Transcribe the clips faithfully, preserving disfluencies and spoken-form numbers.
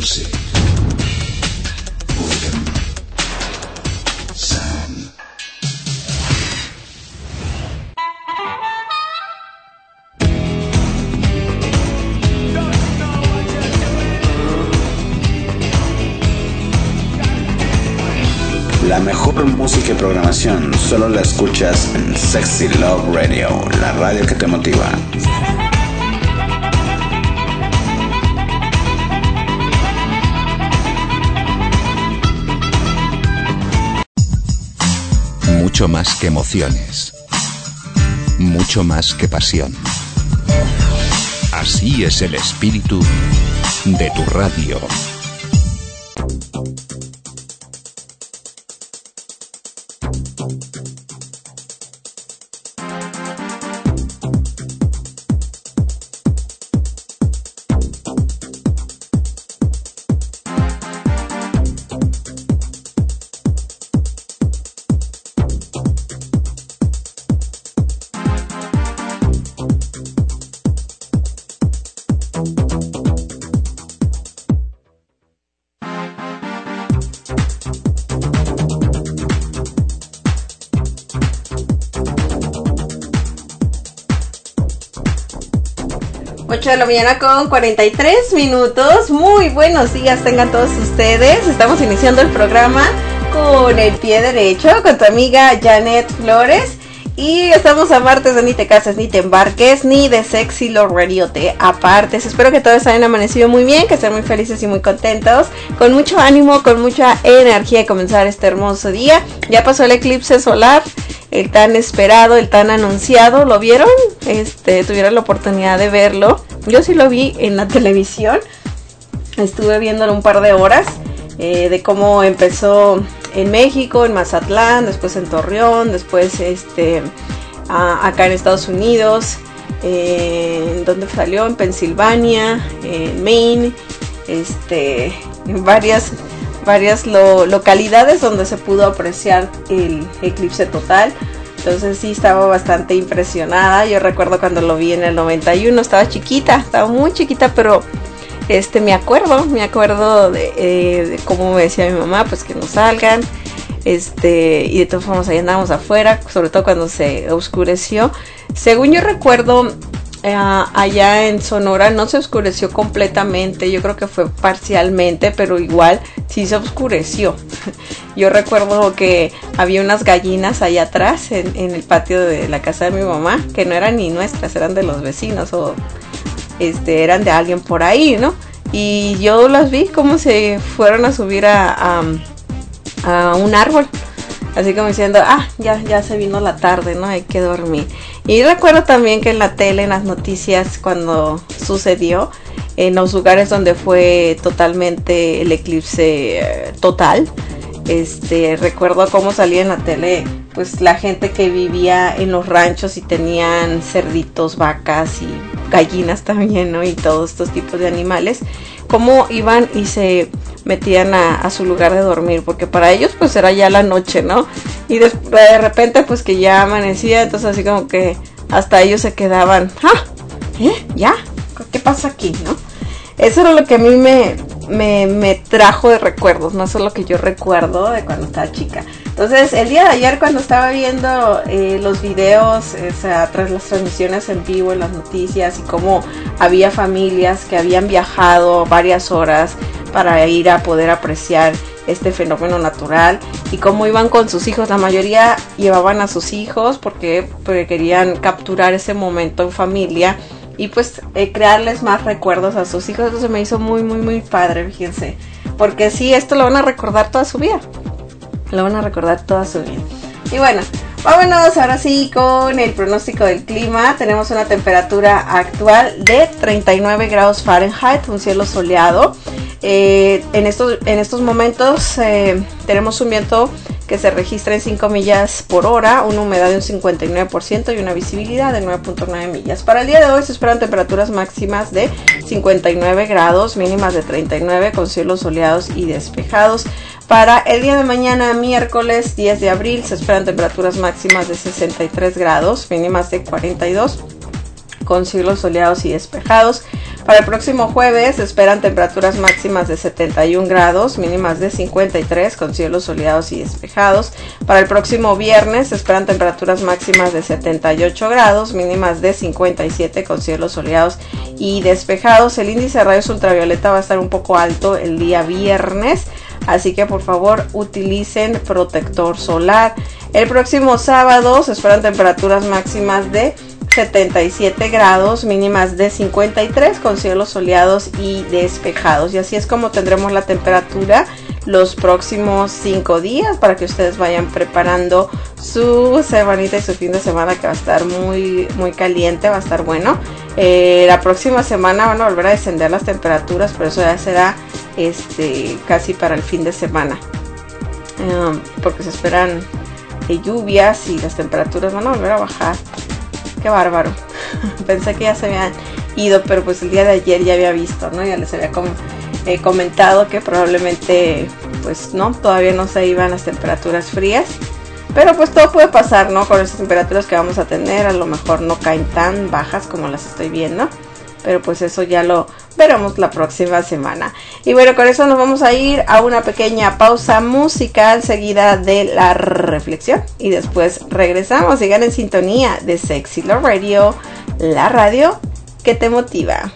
Music. Boredom. Sound. La mejor música y programación solo la escuchas en Sexy Love Radio, la radio que te motiva. Mucho más que emociones, mucho más que pasión. Así es el espíritu de tu radio. ocho de la mañana con cuarenta y tres minutos. Muy buenos días tengan todos ustedes. Estamos iniciando el programa con el pie derecho, con tu amiga Janet Flores. Y estamos a martes de Ni te cases, ni te embarques, ni de Sexy Love Radio te apartes. Espero que todos hayan amanecido muy bien, que estén muy felices y muy contentos, con mucho ánimo, con mucha energía de comenzar este hermoso día. Ya pasó el eclipse solar, el tan esperado, el tan anunciado. ¿Lo vieron? Este, tuvieron la oportunidad de verlo. Yo sí lo vi en la televisión. Estuve viéndolo un par de horas, eh, de cómo empezó en México, en Mazatlán, después en Torreón, después este, a, acá en Estados Unidos, eh, donde salió en Pensilvania, en Maine, este, en varias, varias lo, localidades donde se pudo apreciar el eclipse total. Entonces sí estaba bastante impresionada. Yo recuerdo cuando lo vi en el noventa y uno, estaba chiquita, estaba muy chiquita, pero este me acuerdo, me acuerdo de, eh, de cómo me decía mi mamá, pues que no salgan, este, y de todas formas ahí andábamos afuera, sobre todo cuando se oscureció. Según yo recuerdo, eh, allá en Sonora no se oscureció completamente, yo creo que fue parcialmente, pero igual sí se oscureció. Yo recuerdo que había unas gallinas allá atrás, en, en el patio de la casa de mi mamá, que no eran ni nuestras, eran de los vecinos o este eran de alguien por ahí, ¿no? Y yo las vi como se fueron a subir a, a, a un árbol, así como diciendo, ah, ya, ya se vino la tarde, ¿no? Hay que dormir. Y recuerdo también que en la tele, en las noticias, cuando sucedió, en los lugares donde fue totalmente el eclipse eh, total, este, recuerdo cómo salía en la tele, pues la gente que vivía en los ranchos y tenían cerditos, vacas y gallinas también, ¿no? Y todos estos tipos de animales, cómo iban y se metían a, a su lugar de dormir, porque para ellos pues era ya la noche, ¿no? Y de, de repente pues que ya amanecía, entonces así como que hasta ellos se quedaban, ah, ¿eh? ¿Ya? ¿Qué pasa aquí, no? Eso era lo que a mí me, me, me trajo de recuerdos, no eso es lo que yo recuerdo de cuando estaba chica. Entonces, el día de ayer cuando estaba viendo eh, los videos, o sea, tras las transmisiones en vivo, en las noticias, y cómo había familias que habían viajado varias horas para ir a poder apreciar este fenómeno natural, y cómo iban con sus hijos, la mayoría llevaban a sus hijos porque, porque querían capturar ese momento en familia, y pues eh, crearles más recuerdos a sus hijos. Eso se me hizo muy, muy, muy padre, fíjense, porque sí, esto lo van a recordar toda su vida. Lo van a recordar toda su vida. Y bueno, vámonos ahora sí con el pronóstico del clima. Tenemos una temperatura actual de treinta y nueve grados Fahrenheit, un cielo soleado. Eh, en, estos, en estos momentos eh, tenemos un viento que se registra en cinco millas por hora, una humedad de un cincuenta y nueve por ciento y una visibilidad de nueve punto nueve millas. Para el día de hoy se esperan temperaturas máximas de cincuenta y nueve grados, mínimas de treinta y nueve, con cielos soleados y despejados. Para el día de mañana, miércoles diez de abril, se esperan temperaturas máximas de sesenta y tres grados, mínimas de cuarenta y dos, con cielos soleados y despejados. Para el próximo jueves se esperan temperaturas máximas de setenta y un grados, mínimas de cincuenta y tres con cielos soleados y despejados. Para el próximo viernes se esperan temperaturas máximas de setenta y ocho grados, mínimas de cincuenta y siete con cielos soleados y despejados. El índice de rayos ultravioleta va a estar un poco alto el día viernes, así que por favor utilicen protector solar. El próximo sábado se esperan temperaturas máximas de setenta y siete grados, mínimas de cincuenta y tres con cielos soleados y despejados. Y así es como tendremos la temperatura los próximos cinco días para que ustedes vayan preparando su semanita y su fin de semana, que va a estar muy muy caliente, va a estar bueno. Eh, la próxima semana van a volver a descender las temperaturas, pero eso ya será este casi para el fin de semana, um, porque se esperan eh, lluvias y las temperaturas van a volver a bajar. Qué bárbaro. Pensé que ya se habían ido, pero pues el día de ayer ya había visto, ¿no? Ya les había com eh, comentado que probablemente, pues no, todavía no se iban las temperaturas frías. Pero pues todo puede pasar, ¿no? Con esas temperaturas que vamos a tener, a lo mejor no caen tan bajas como las estoy viendo. Pero pues eso ya lo veremos la próxima semana. Y bueno, con eso nos vamos a ir a una pequeña pausa musical seguida de la reflexión. Y después regresamos. Sigan en sintonía de Sexy Love Radio, la radio que te motiva.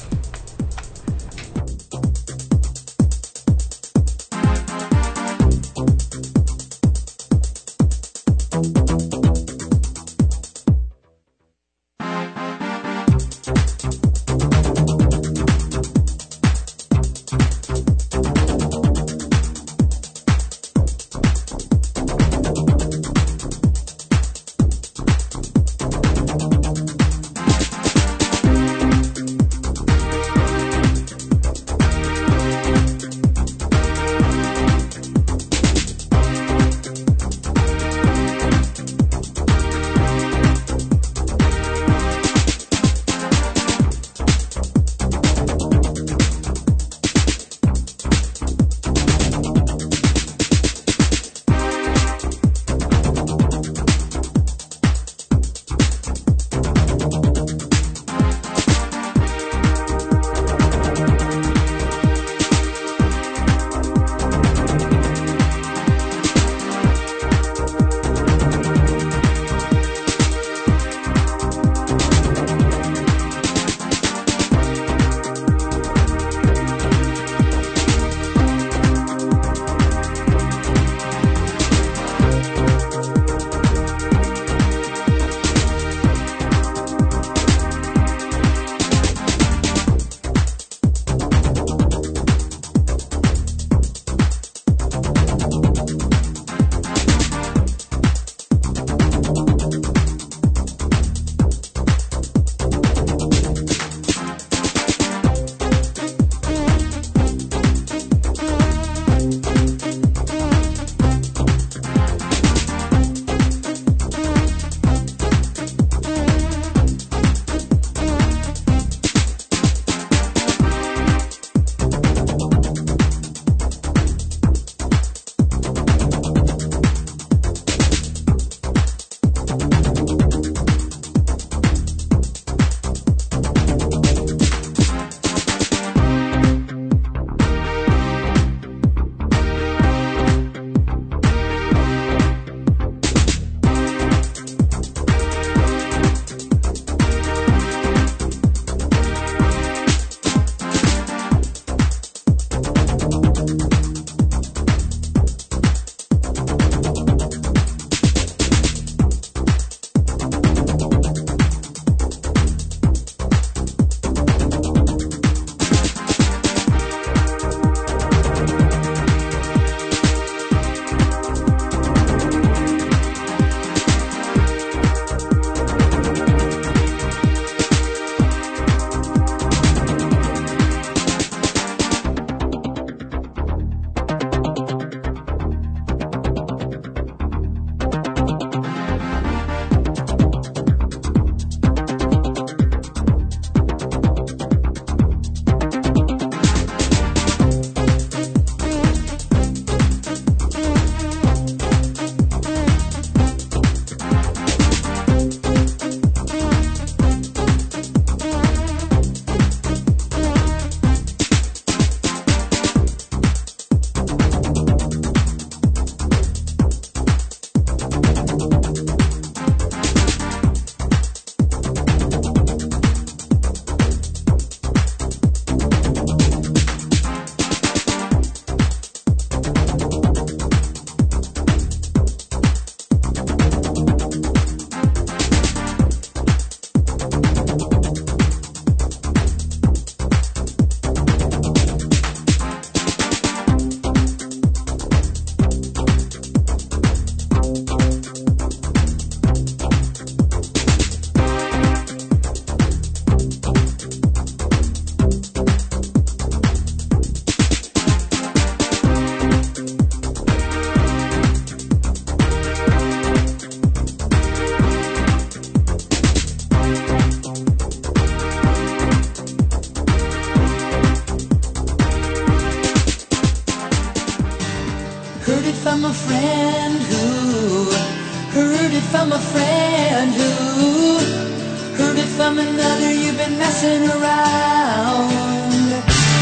from a friend who heard it from a friend who heard it from another. You've been messing around.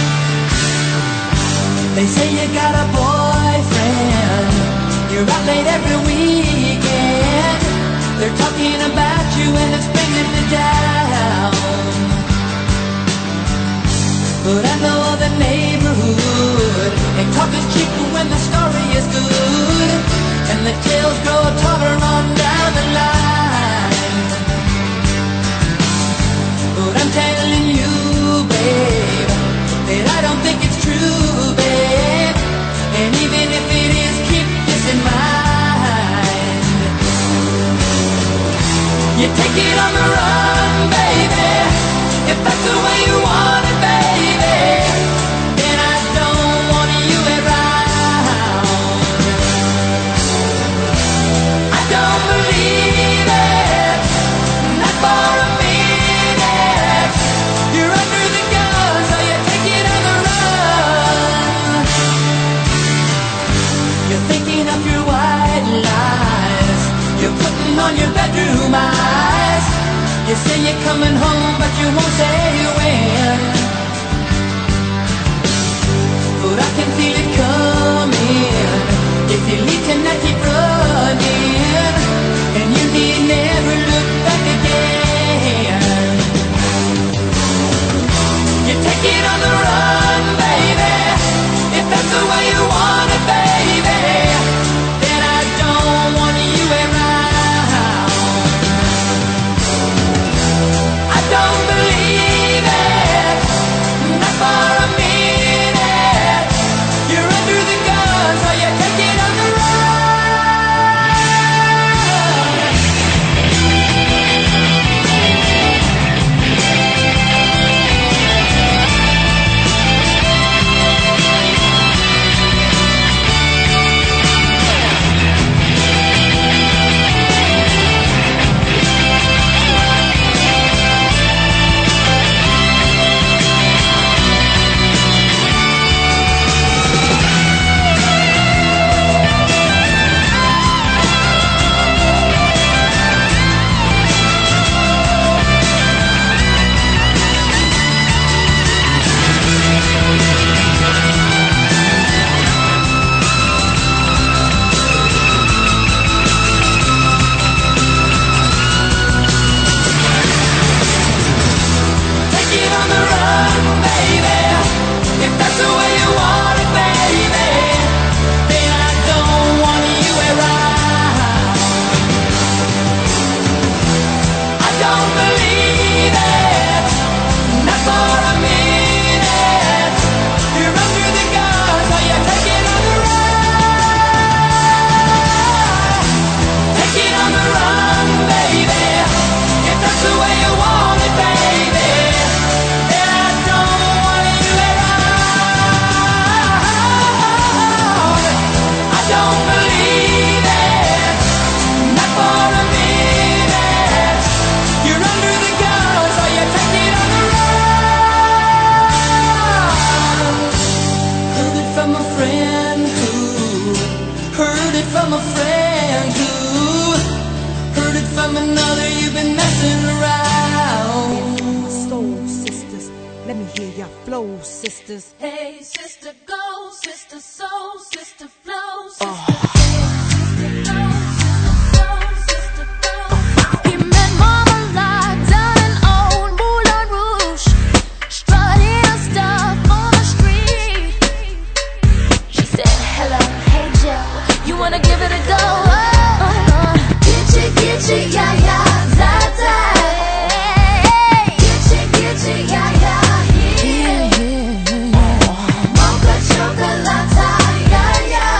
They say you got a boyfriend, you're out late every weekend. They're talking about you and it's bringing me down. But I know the neighborhood, and talk is cheap when the story is good, and the tales grow taller on down the line. But I'm telling you, babe, that I don't think it's true, babe. And even if it is, keep this in mind. You take it on the run, baby, if that's the way you want it, baby. Then I don't want you around. I don't believe it, not for a minute. You're under the gun, so you take it on the run. You're thinking of your white lies, you're putting on your bedroom eyes. You say you're coming home, but you won't say when. But I can feel it coming. If you leave tonight, keep running, and you need never look back again. You take it on the run, baby, if that's the way you want it, baby. Then I don't want you around. I don't believe it, not for a minute. You're under the gun, so you take it on the sisters. Hey, sister, go, sister, soul, sister, flow, sister. Oh. Chocolate, yeah, yeah.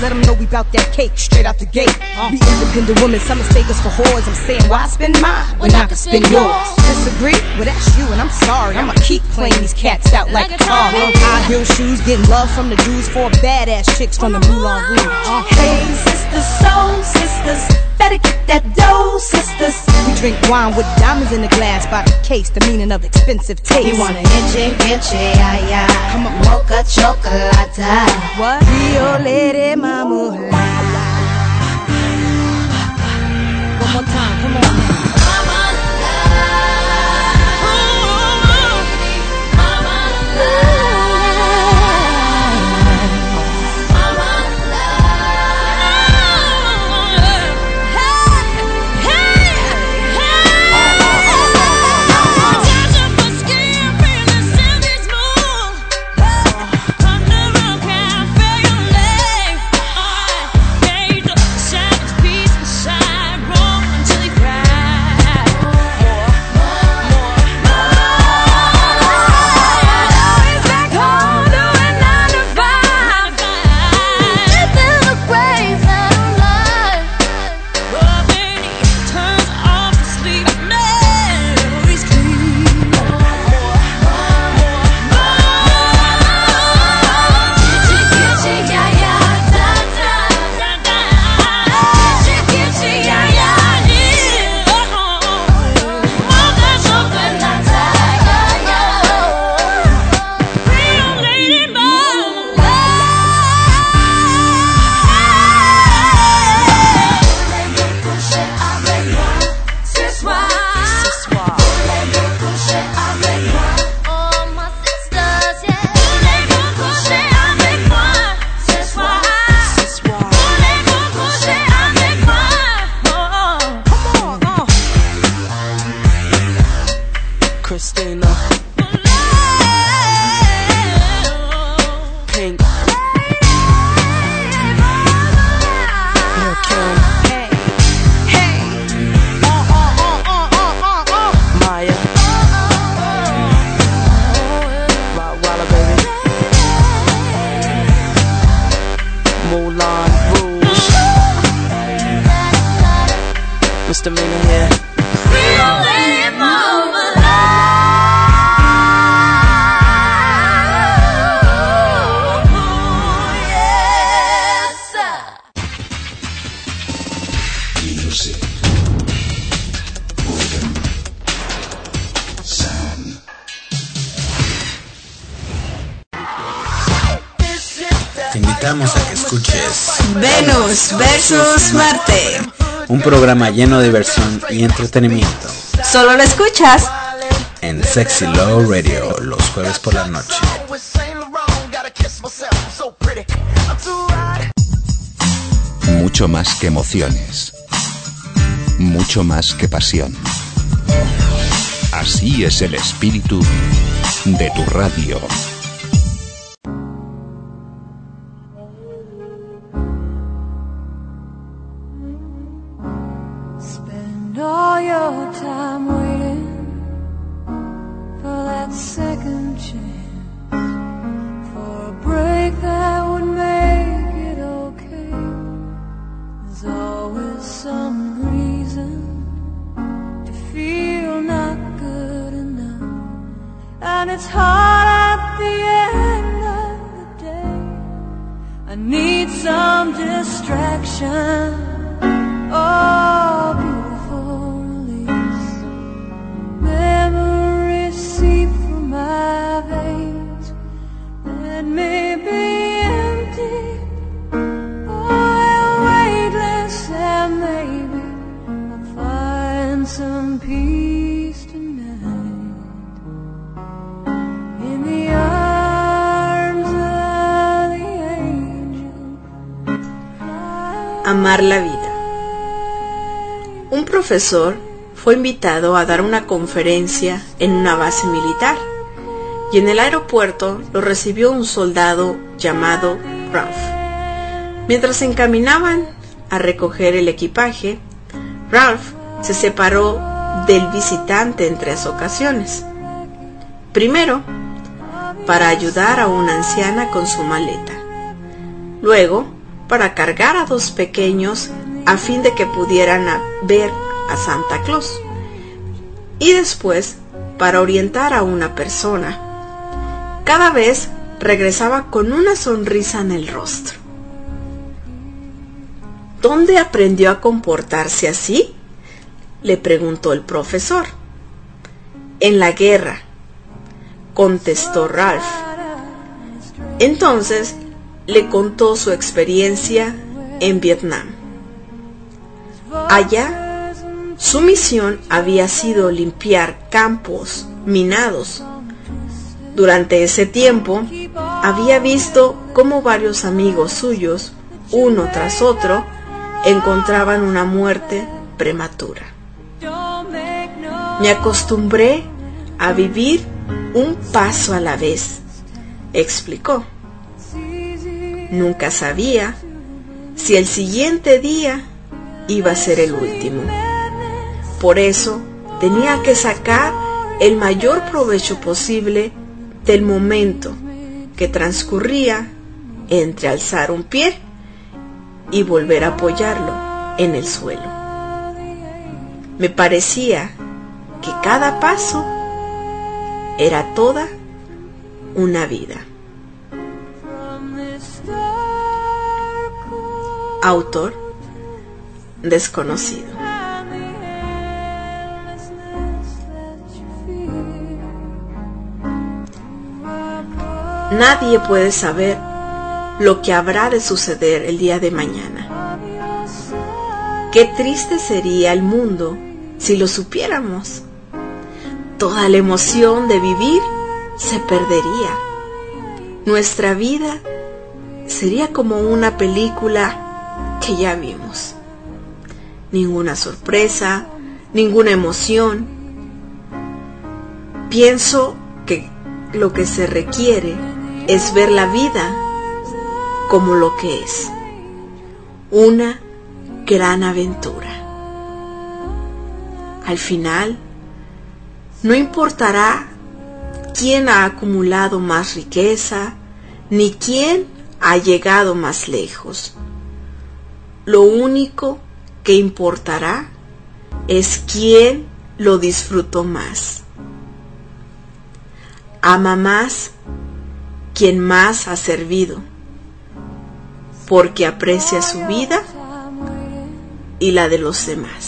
let them know we bout that cake straight out the gate. Uh. Be independent women, some mistake us for whores. I'm saying, why spend mine when I can spend yours? Disagree? Well, that's you, and I'm sorry. I'ma keep playing these cats out like a car. High heel shoes, getting love from the dudes, for badass chicks from the Moulin Rouge. Uh. Hey, sisters, soul sisters, better get that dough, sisters. We drink wine with diamonds in the glass by the case, the meaning of expensive taste. You wanna enche, enche, ay, ay. Come on. Mocha chocolate. What? Rio Lady Mama. One more time, come on. Te invitamos a que escuches Venus versus Marte. Un programa lleno de diversión y entretenimiento. Solo lo escuchas en Sexy Love Radio los jueves por la noche. Mucho más que emociones. Mucho más que pasión. Así es el espíritu de tu radio. Spend all your time waiting for that second chance, for a break that would make it okay. There's always some reason to feel not good enough, and it's hard at the end of the day. I need some distraction. Oh, beautiful release. Memories seep from my veins. Let me be empty, oh, weightless, and maybe I'll find some peace tonight in the arms of the angel. Amar la vida. Un profesor fue invitado a dar una conferencia en una base militar y en el aeropuerto lo recibió un soldado llamado Ralph. Mientras se encaminaban a recoger el equipaje, Ralph se separó del visitante en tres ocasiones. Primero, para ayudar a una anciana con su maleta. Luego, para cargar a dos pequeños a fin de que pudieran a ver a Santa Claus, y después para orientar a una persona. Cada vez regresaba con una sonrisa en el rostro. ¿Dónde aprendió a comportarse así?, le preguntó el profesor. En la guerra, contestó Ralph. Entonces le contó su experiencia en Vietnam. Allá, su misión había sido limpiar campos minados. Durante ese tiempo, había visto cómo varios amigos suyos, uno tras otro, encontraban una muerte prematura. Me acostumbré a vivir un paso a la vez, explicó. Nunca sabía si el siguiente día iba a ser el último. Por eso tenía que sacar el mayor provecho posible del momento que transcurría entre alzar un pie y volver a apoyarlo en el suelo. Me parecía que cada paso era toda una vida. Autor desconocido. Nadie puede saber lo que habrá de suceder el día de mañana. Qué triste sería el mundo si lo supiéramos. Toda la emoción de vivir se perdería. Nuestra vida sería como una película que ya vimos. Ninguna sorpresa, ninguna emoción. Pienso que lo que se requiere es ver la vida como lo que es, una gran aventura. Al final, no importará quién ha acumulado más riqueza, ni quién ha llegado más lejos. Lo único que importará es quién lo disfrutó más. Ama más quien más ha servido, porque aprecia su vida y la de los demás.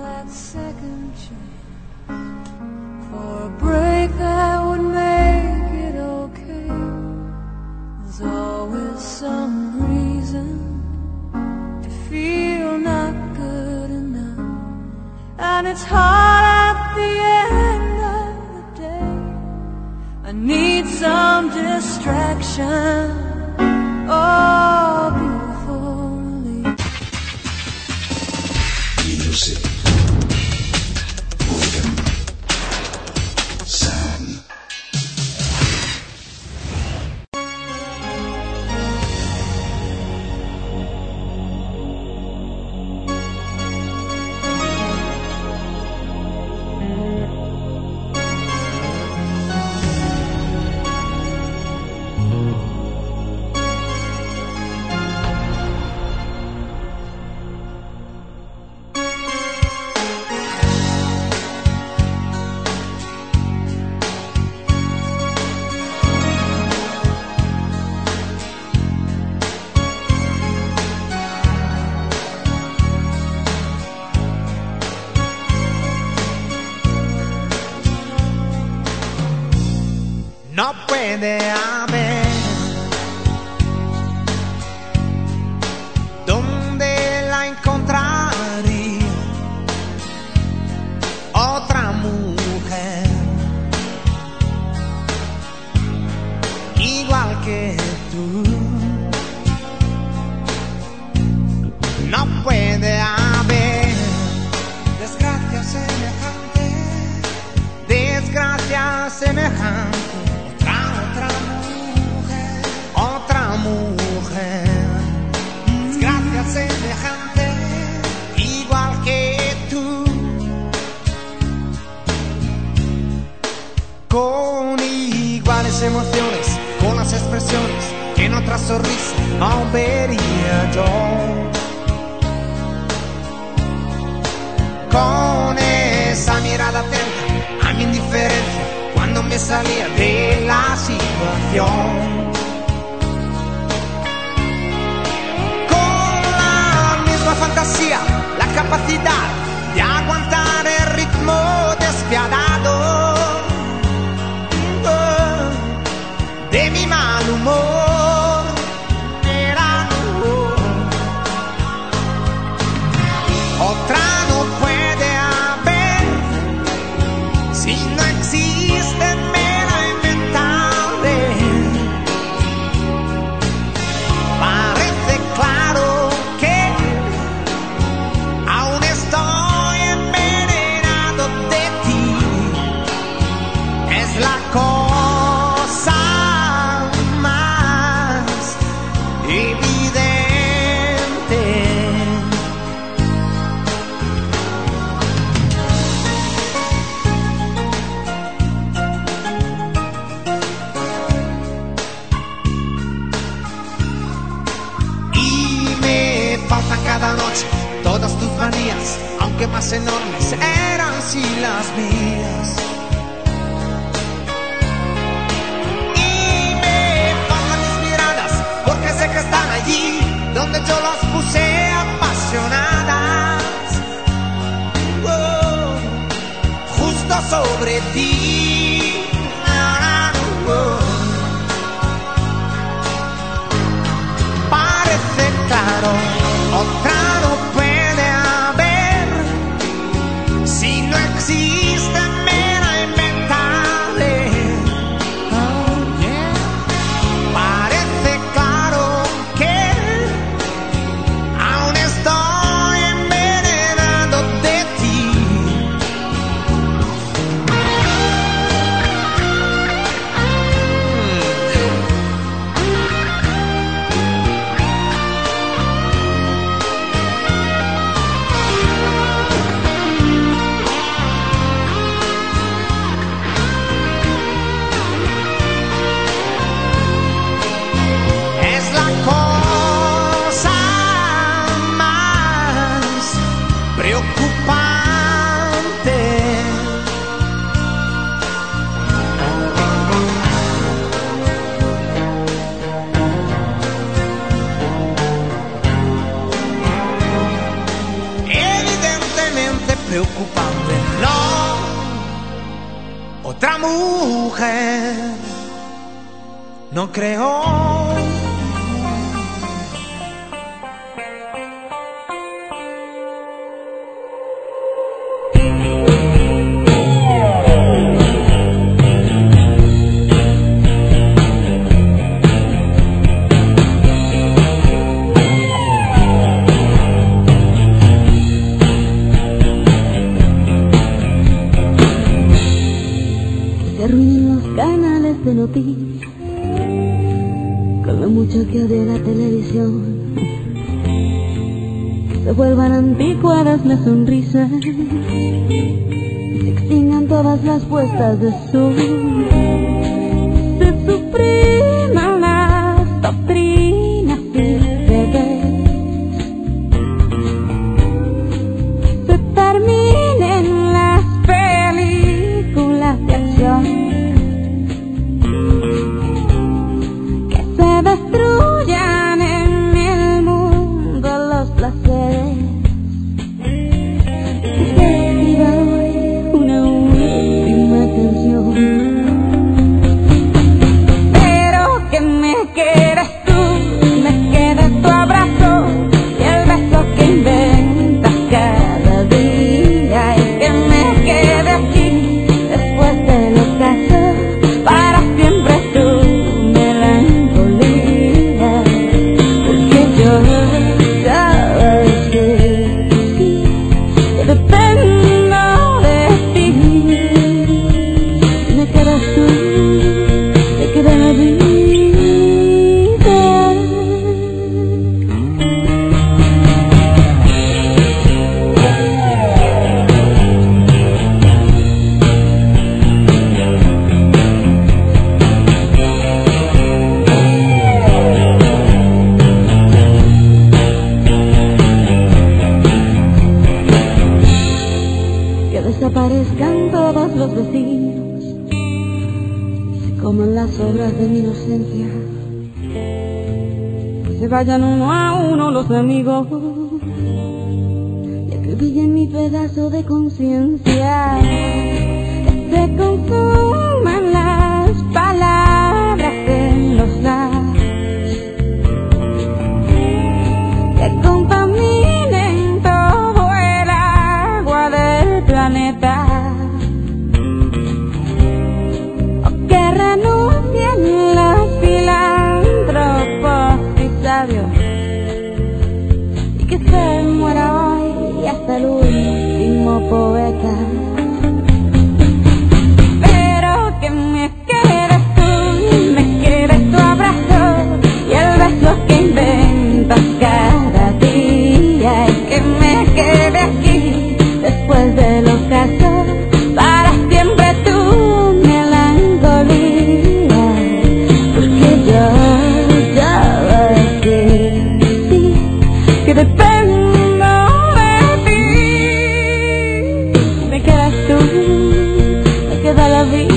And it's hard at the end of the day. I need some distraction. Oh, beautifully. Music. Rhythm. Sound. No puede haber donde la encontraría otra mujer igual que tú. No puede haber desgracia semejante, desgracia semejante. Otra mujer, otra mujer, desgracia semejante, igual que tú, con iguales emociones, con las expresiones que en otra sonrisa no vería yo. Con esa mirada atenta a mi indiferencia cuando me salía de la situación. Fantasía, la capacidad de aguantar el ritmo despiadado de mi mal humor. Era otra no puede haber si no existe mera inventable. Parece claro la cosa más evidente. Y me faltan cada noche todas tus manías, aunque más enormes eran si las mías. Sé que están allí donde yo las puse apasionadas, oh, justo sobre ti. Oh, parece claro, otra no puede haber si no existe mera inventable. Oh, yeah. Parece claro que aún estoy envenenado de ti. Es la cosa más preocupante. Evidentemente preocupante, no. Otra mujer, no creo. Se arruinan los canales de noticias con lo mucho que odio la televisión. Se vuelvan anticuadas las sonrisas, se extingan todas las puestas de sol, se supriman las doctrinas y deberes, se terminen las películas de acción, que se destruyan en el mundo los placeres. Les pido hoy una última canción ausencia. Que se vayan uno a uno los amigos, y que brille mi pedazo de conciencia. Que se consuman las palabras en los labios, que contaminen todo el agua del planeta. Que renuncien los filántropos y sabios, y que se muera hoy hasta el último poeta. Pero que me quedes tú, me quedes tu abrazo y el beso que inventas cada día, y que me quede aquí después del ocaso para siempre tú. Que dependo de ti, me quedas tú, me queda la vida.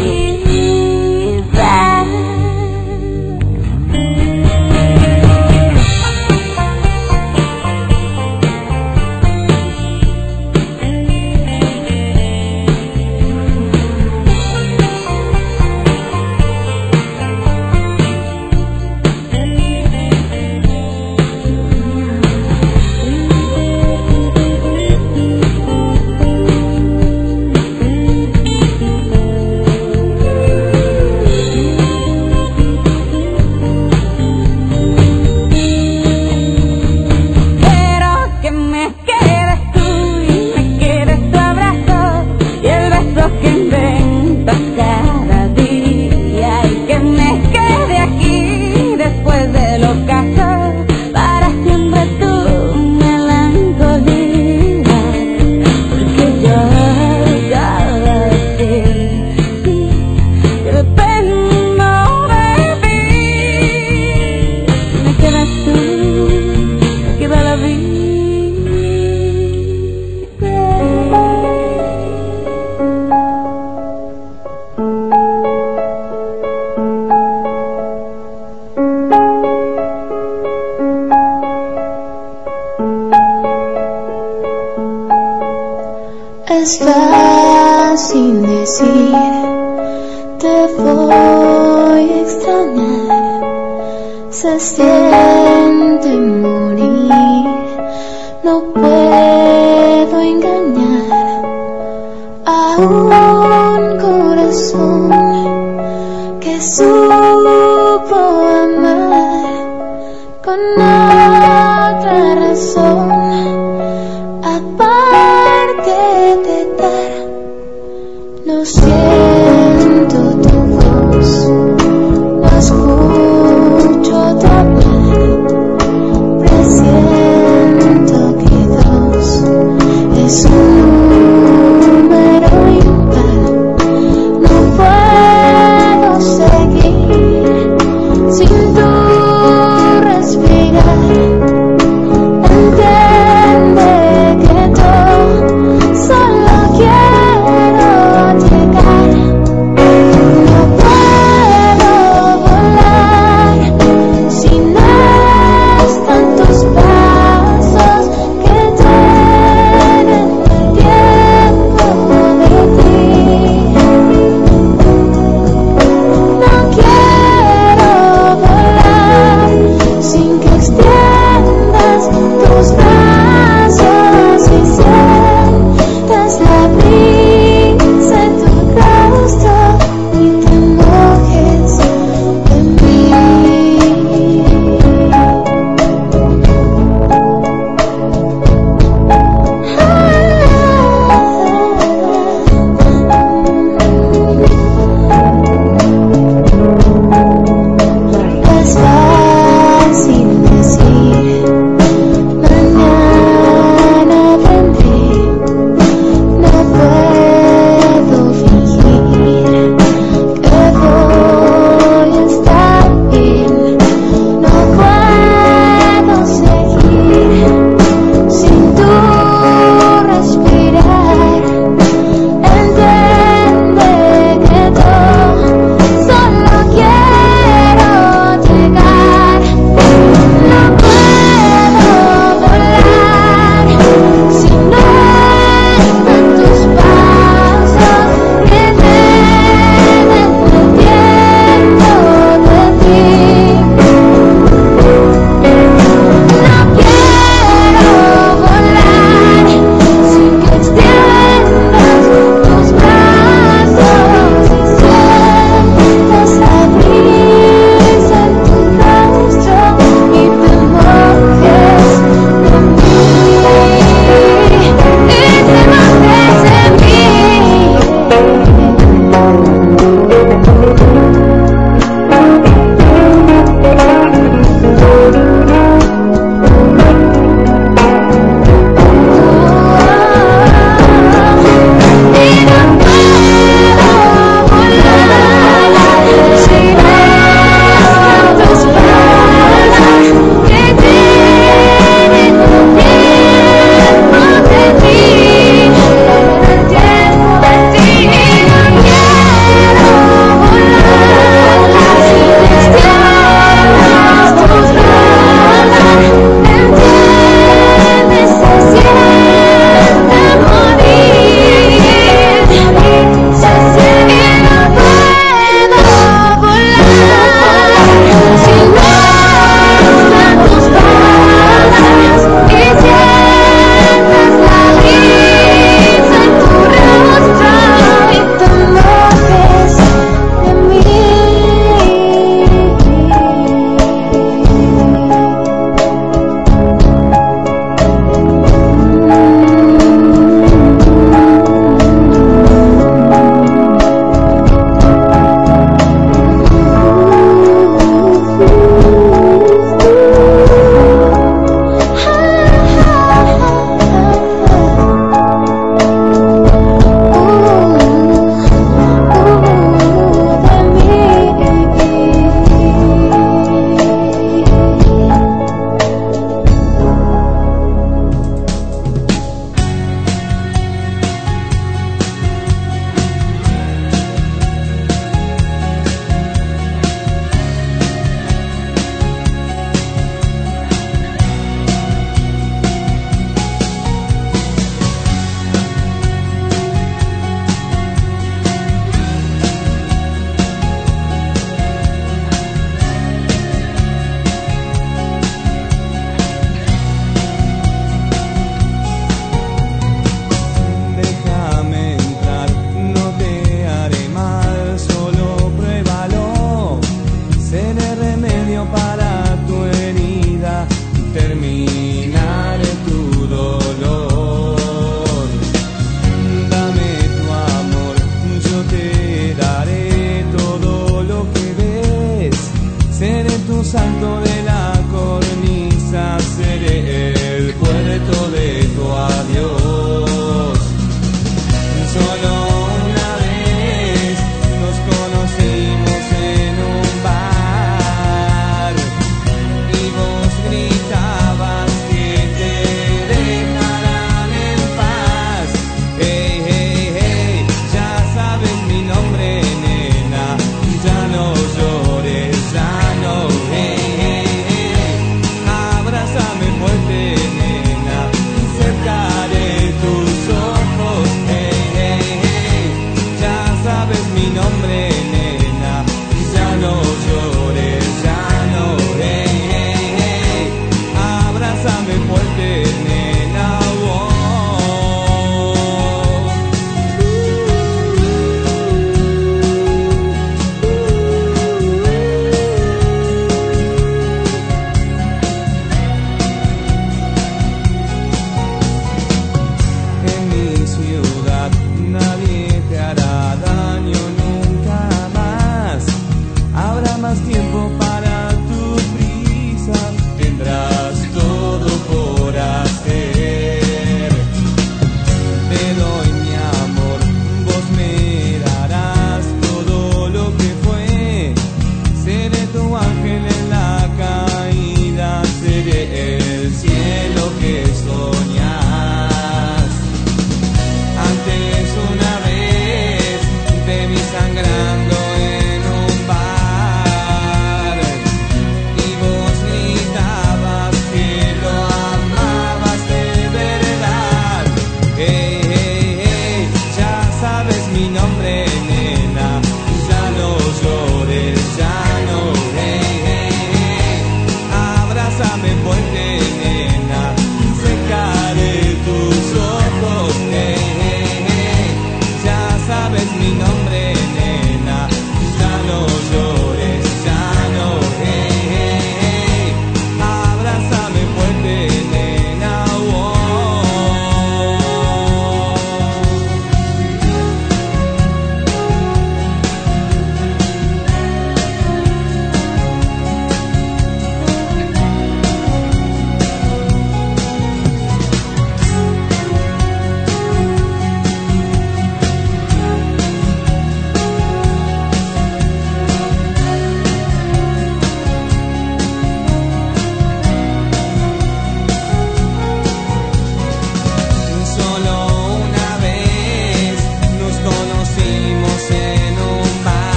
Es fácil decir, te voy a extrañar. Se siente morir, no puedo engañar a un corazón que supo amar con otra razón. No siento tu voz, no escucho tu hablar, presiento que dos es un número impar. No puedo seguir sin tu respirar. Entiendo para tu herida, terminar tu dolor. Dame tu amor, yo te daré todo lo que ves. Seré tu santo de la cornisa, seré el puerto de tu adiós. Solo una vez nos conocimos en un bar y vos gritabas que te dejaran en paz. Hey, hey, hey, ya sabes mi nombre, nena, ya no llores, ya no. Hey, hey, hey, abrázame fuerte, nena,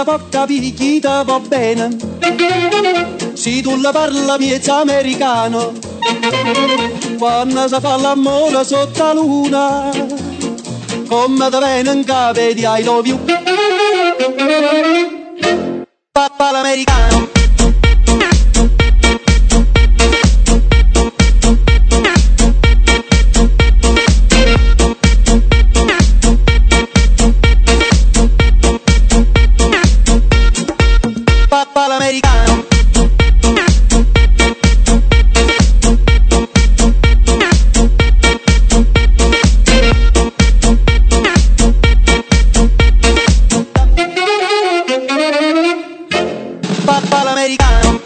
poca picchita va bene. Se tu la parla miezza americano, quando si fa l'amore sotto la luna, come te viene in capo di I love you. Papà l'americano. Papà l'americano. Papà l'americano.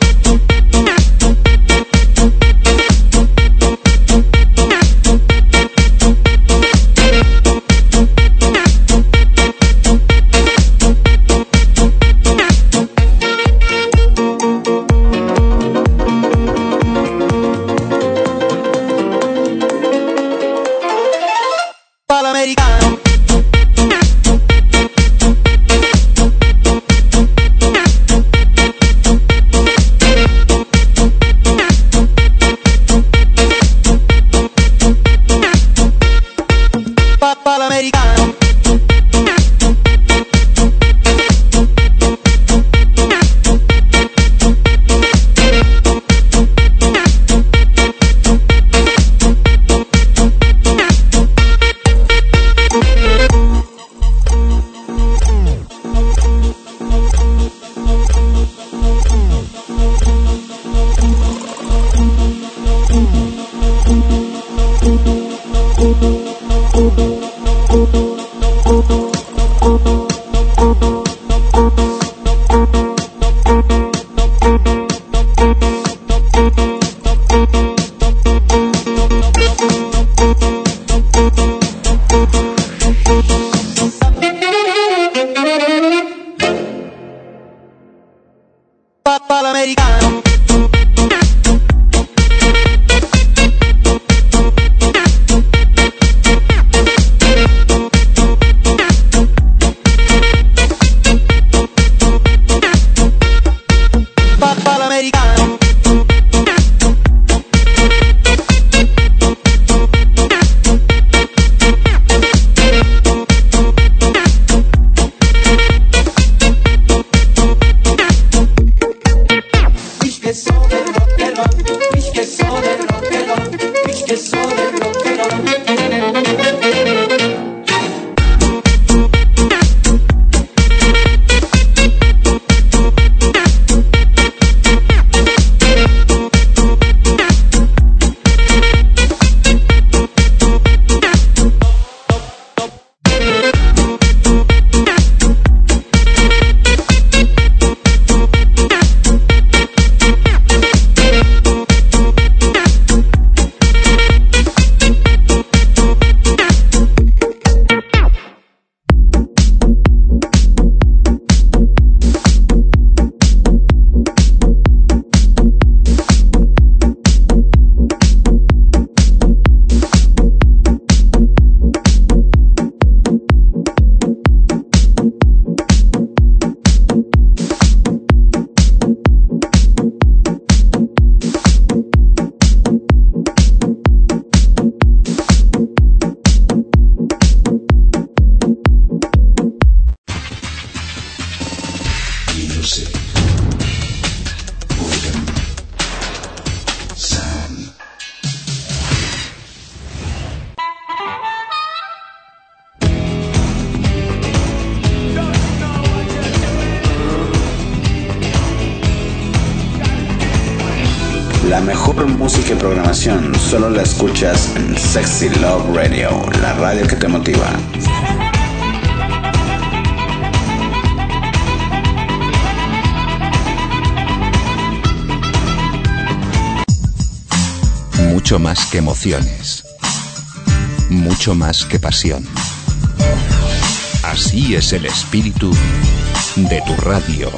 Papà l'americano. Papà l'americano. Papà l'americano. Papà l'americano. Ich que soy del rock and roll, ich que soy del rock and roll, ich que soy del rock and roll. La mejor música y programación solo la escuchas en Sexy Love Radio, la radio que te motiva. Mucho más que emociones. Mucho más que pasión. Así es el espíritu de tu radio.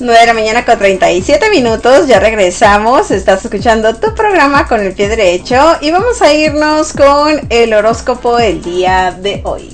nueve de la mañana con treinta y siete minutos, ya regresamos, estás escuchando tu programa con el pie derecho y vamos a irnos con el horóscopo del día de hoy.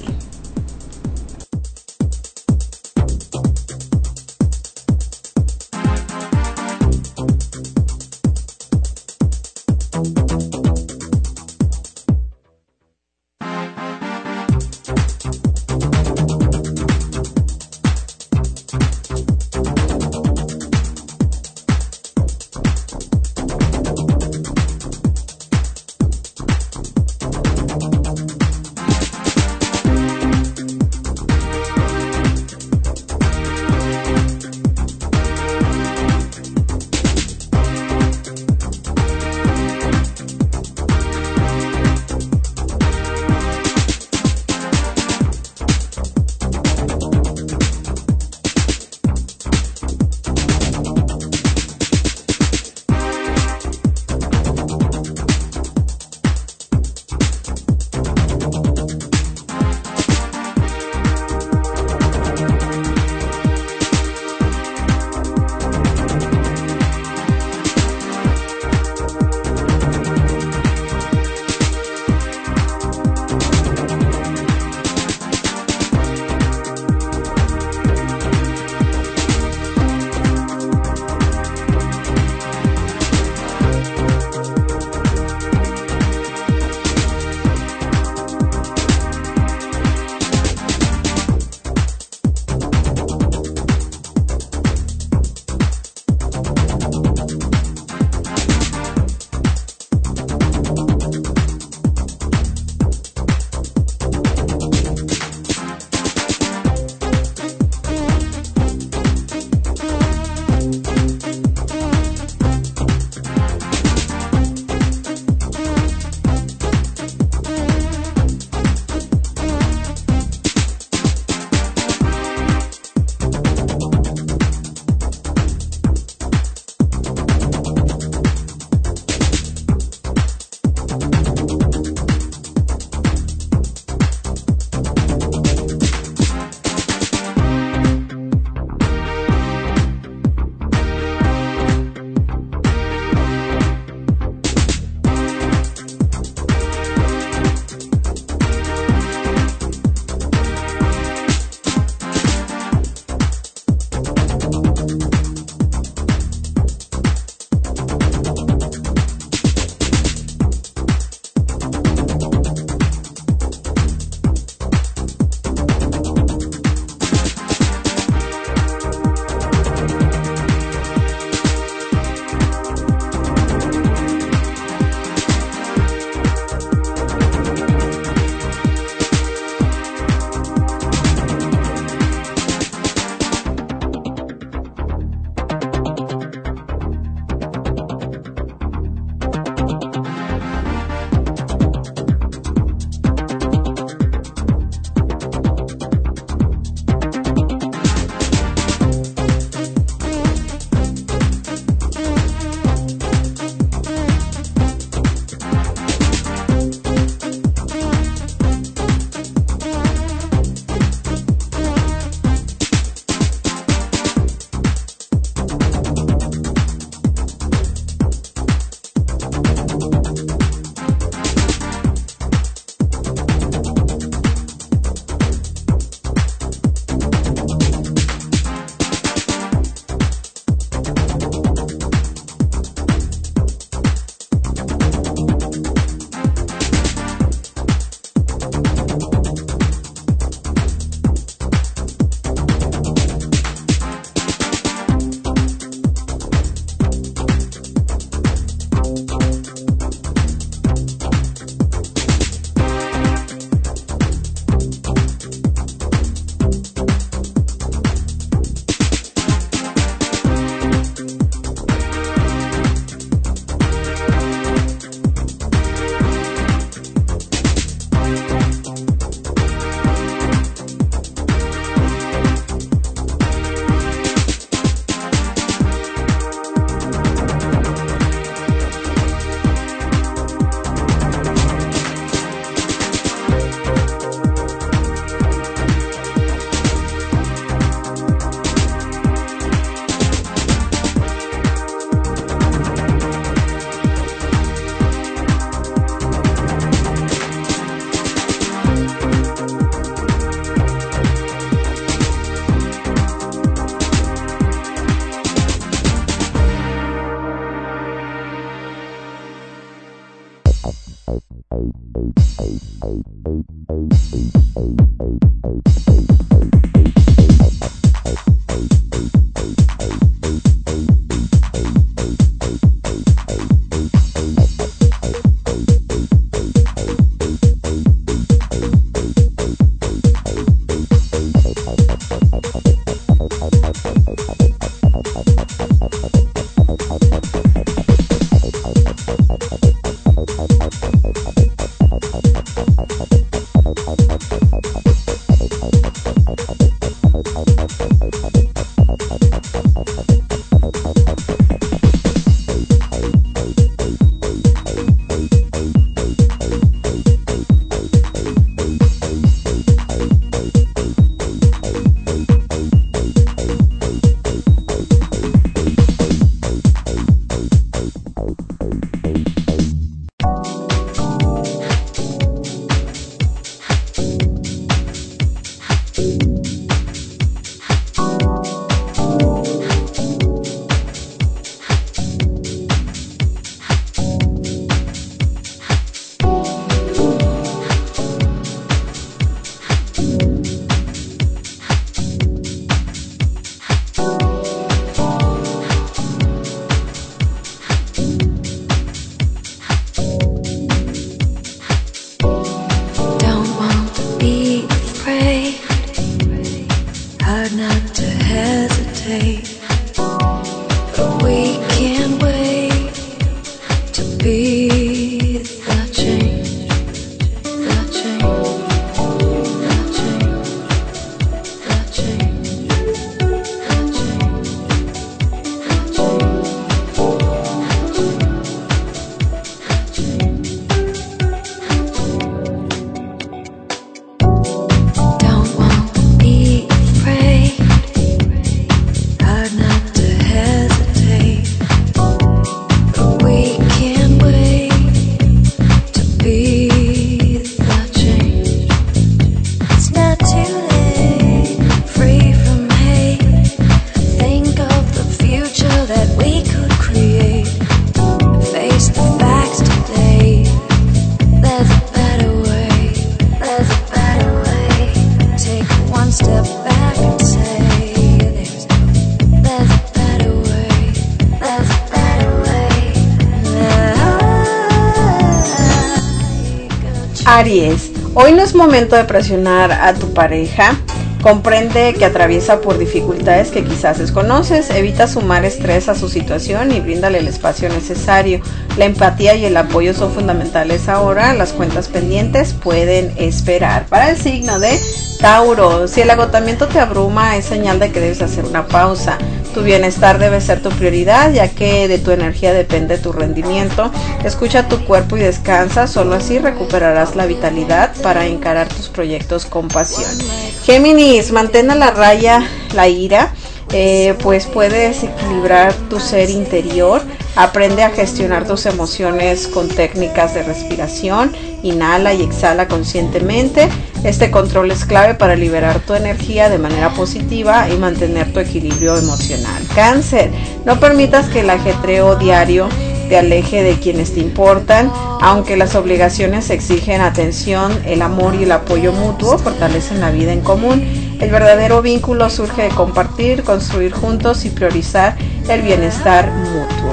Aries, hoy no es momento de presionar a tu pareja. Comprende que atraviesa por dificultades que quizás desconoces, evita sumar estrés a su situación y bríndale el espacio necesario. La empatía y el apoyo son fundamentales ahora, las cuentas pendientes pueden esperar. Para el signo de Tauro, si el agotamiento te abruma, es señal de que debes hacer una pausa. Tu bienestar debe ser tu prioridad, ya que de tu energía depende tu rendimiento. Escucha tu cuerpo y descansa, solo así recuperarás la vitalidad para encarar tus proyectos con pasión. Géminis, mantén a la raya la ira, eh, pues puedes equilibrar tu ser interior. Aprende a gestionar tus emociones con técnicas de respiración. Inhala y exhala conscientemente. Este control es clave para liberar tu energía de manera positiva y mantener tu equilibrio emocional. Cáncer, no permitas que el ajetreo diario te aleje de quienes te importan. Aunque las obligaciones exigen atención, el amor y el apoyo mutuo fortalecen la vida en común. El verdadero vínculo surge de compartir, construir juntos y priorizar el bienestar mutuo.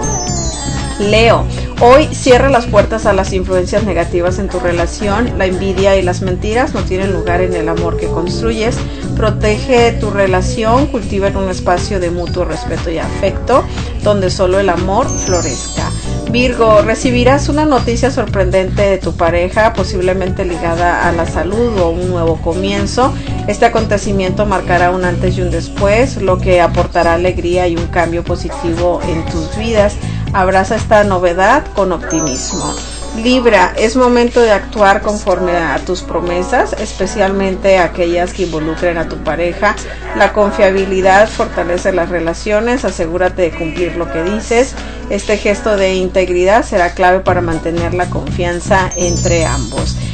Leo, hoy cierra las puertas a las influencias negativas en tu relación. La envidia y las mentiras no tienen lugar en el amor que construyes. Protege tu relación, cultiva en un espacio de mutuo respeto y afecto, donde solo el amor florezca. Virgo, recibirás una noticia sorprendente de tu pareja, posiblemente ligada a la salud o un nuevo comienzo. Este acontecimiento marcará un antes y un después, lo que aportará alegría y un cambio positivo en tus vidas. Abraza esta novedad con optimismo. Libra, es momento de actuar conforme a tus promesas, especialmente aquellas que involucren a tu pareja. La confiabilidad fortalece las relaciones, asegúrate de cumplir lo que dices. Este gesto de integridad será clave para mantener la confianza entre ambos.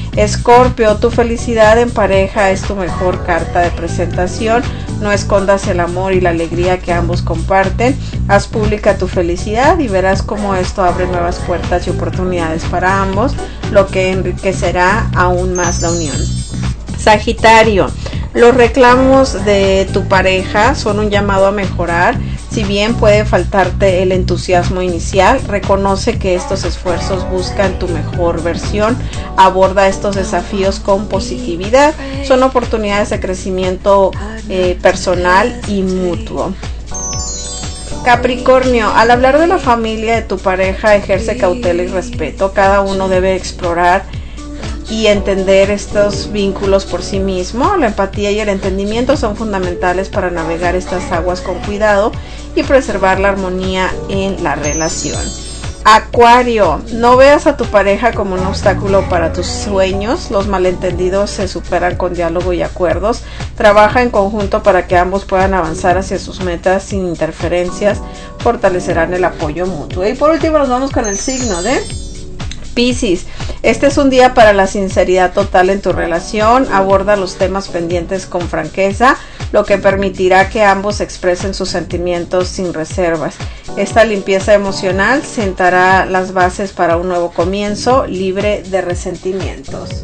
Escorpio, tu felicidad en pareja es tu mejor carta de presentación. No escondas el amor y la alegría que ambos comparten. Haz pública tu felicidad y verás cómo esto abre nuevas puertas y oportunidades para ambos, lo que enriquecerá aún más la unión. Sagitario, los reclamos de tu pareja son un llamado a mejorar. Si bien puede faltarte el entusiasmo inicial, reconoce que estos esfuerzos buscan tu mejor versión. Aborda estos desafíos con positividad. Son oportunidades de crecimiento eh, personal y mutuo. Capricornio, al hablar de la familia de tu pareja, ejerce cautela y respeto. Cada uno debe explorar y entender estos vínculos por sí mismo. La empatía y el entendimiento son fundamentales para navegar estas aguas con cuidado y preservar la armonía en la relación. Acuario, no veas a tu pareja como un obstáculo para tus sueños. Los malentendidos se superan con diálogo y acuerdos. Trabaja en conjunto para que ambos puedan avanzar hacia sus metas sin interferencias. Fortalecerán el apoyo mutuo. Y por último nos vamos con el signo de Piscis. Este es un día para la sinceridad total en tu relación. Aborda los temas pendientes con franqueza, lo que permitirá que ambos expresen sus sentimientos sin reservas. Esta limpieza emocional sentará las bases para un nuevo comienzo libre de resentimientos.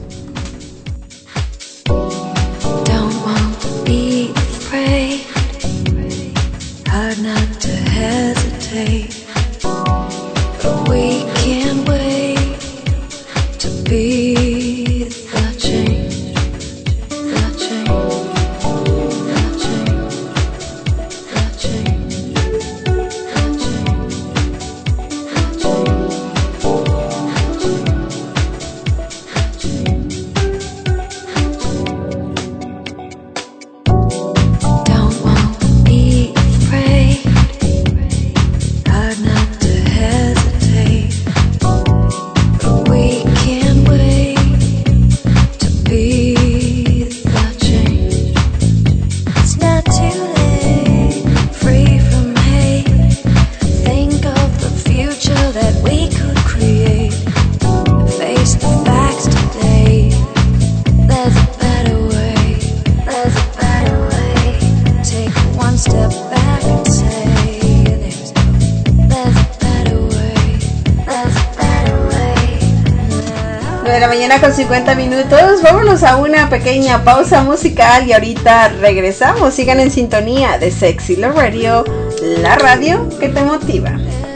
Don't want to be afraid, hard not to hesitate, but we can't wait to be the change, the change, the change, the change, the Don't want to be afraid, hard not to hesitate, but we can't wait to be the change. It's not too late, free from hate. Think of the future that we could create. Face the facts today. There's a better way. There's a better way. Take one step back and say there's there's a better way. There's a better way. nueve de la mañana con cincuenta minutos. Vámonos a una pequeña pausa musical y ahorita regresamos. Sigan en sintonía de Sexy Love Radio, la radio que te motiva.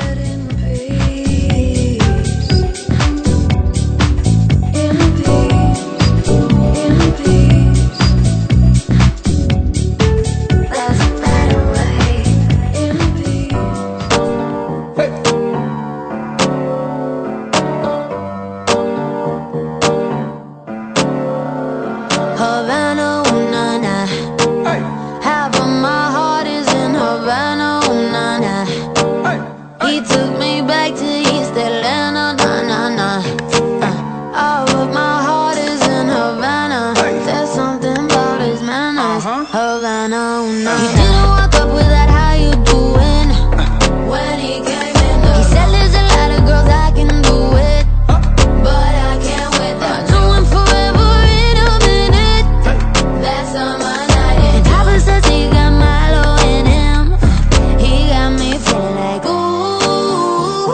Havana, ooh, na, na. Half of my heart is in Havana, ooh, na, na. He took me back to East Atlanta, na, na, na. Uh, all of my heart is in Havana. There's something about his manners. Havana, ooh, na, na. He didn't walk up with that, how you doing? When he came in, he said there's a lot of girls I can do it, but I can't wait. I'm doing forever in a minute. That's on my night. And Papa says he got Milo in him. He got me feeling like ooh.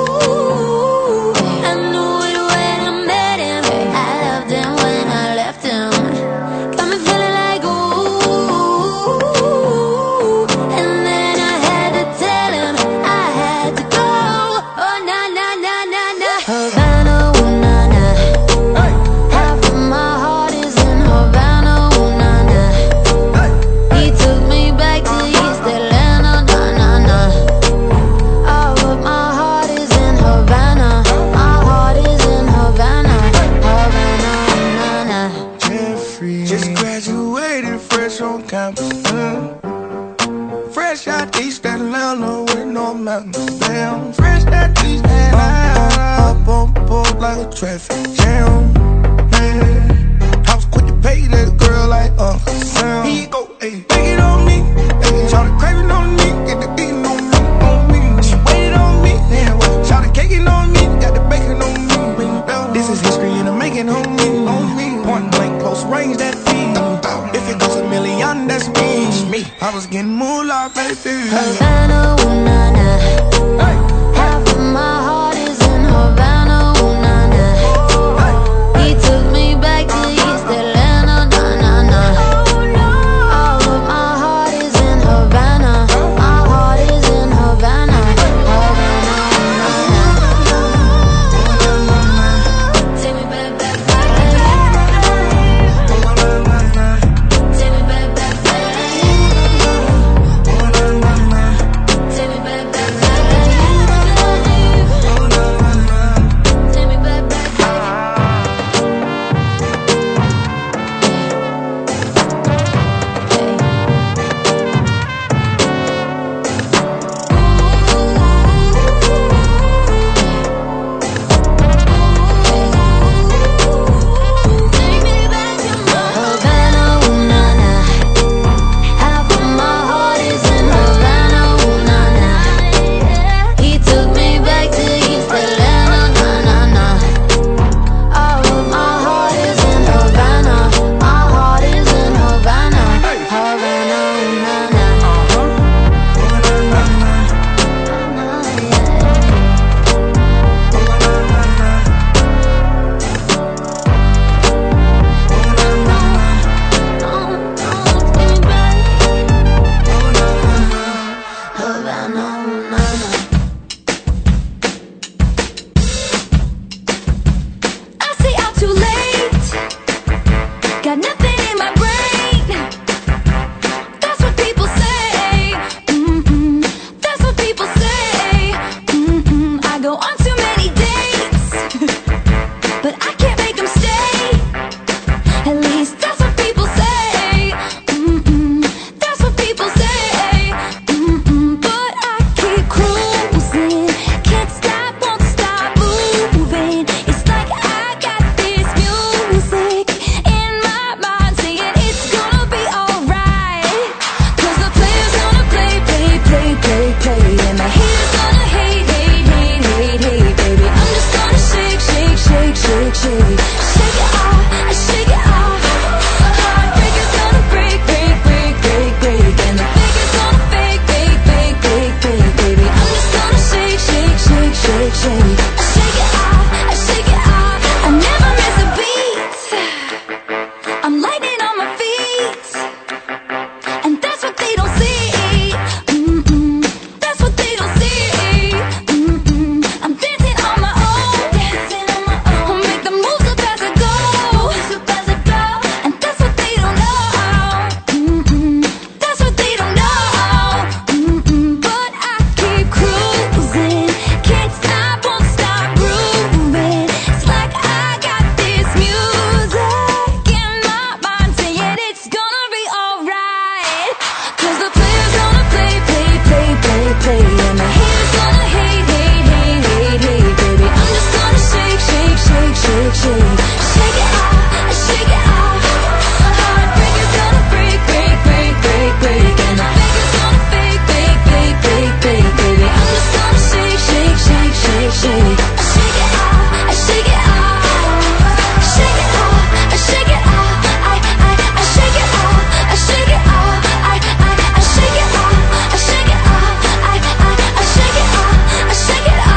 I knew it when I met him. I loved him when I left him. Got me feeling like ooh. And then I had to tell him I had to go. Oh na na na na na. Havana, ooh, na na. Half of my heart is in Havana, ooh, na na. He took me back to East Atlanta, na na na. All of my heart is in Havana. My heart is in Havana, Havana, na na. Jeffrey, just graduated fresh on campus. mm. Fresh out East Atlanta with no mountains. Damn, fresh out East Atlanta. Up on board like a traffic jam. Man, I was quick to pay that girl like Uncle Sam. He go, hey, take it on me. Hey, shout it craving on me. Get the beating on me, on me. She waited on me. Damn, shout it caking on me. Got the bacon on me. This is history and I'm making on me, on me. close range, that feed. If it goes a million, that's me. Me. I was getting moolah, baby. Havana, ooh, na, na. Half of my heart is in Havana, ooh, na, na. He took me back to East Atlanta, na, na, na. All of my heart is in Havana. My heart is in Havana. Havana, ooh, na, na. Take me back, back, back. Take me back, back, back. Take me back, back, back. Take me back, back, Havana, ooh, na, na. Half of my heart is in Havana, ooh, na, na. He took me back to East Atlanta, na, na, na. All of my heart is in Havana. My heart is in Havana. Havana, ooh, na, na. Havana, ooh, na, na. I stay out too late. Got nothing in my brain. That's what people say. Mm-mm. That's what people say. Mm-mm. I go on too many dates, but I can't make them stay. At least that's what people say. Mm-mm. That's what people say. Mm-mm. But I keep cruising. Can't stop, won't stop moving. It's like I got this music in my mind saying it's gonna be alright. 'Cause the player's gonna play, play, play, play, play. And the haters gonna hate, hate, hate, hate, hate, baby. I'm just gonna shake, shake, shake, shake, shake. Shake it off, I shake it off. Heartbreaker's gonna break, break, break, break, break. And the faker's gonna fake, fake, fake, fake, fake, baby. I'm just gonna shake, shake, shake, shake, shake. I shake it off, I shake it off. I never miss a beat. I'm lightning on my feet. And that's what they don't see. Mm-mm. That's what they don't see. Mm-mm. I'm dancing on my own. Dancing on my own. I'll make the moves up as I go. Moves up as I go. And that's what they don't know. Mm-mm. That's what they don't know. Mm-mm. But I keep cruising. Can't stop, won't stop grooving. It's like I got this music in my mind saying it's gonna be alright. 'Cause the player's gonna play, play, play, play, play. And the haters gonna hate, hate, hate, hate, hate, baby. I'm just gonna shake, shake, shake, shake, shake. Shake it off, I shake it off. Heartbreaker's gonna break, break, break, break, break. And the faker's gonna fake, fake, fake, fake, fake, baby. I'm just gonna shake, shake, shake, shake, shake. I shake it off, I shake it off. Shake it off, I shake it off. I, I, I shake it off, I shake it off. I, I, I shake it off, I shake it off. I, I, I shake it off, I shake it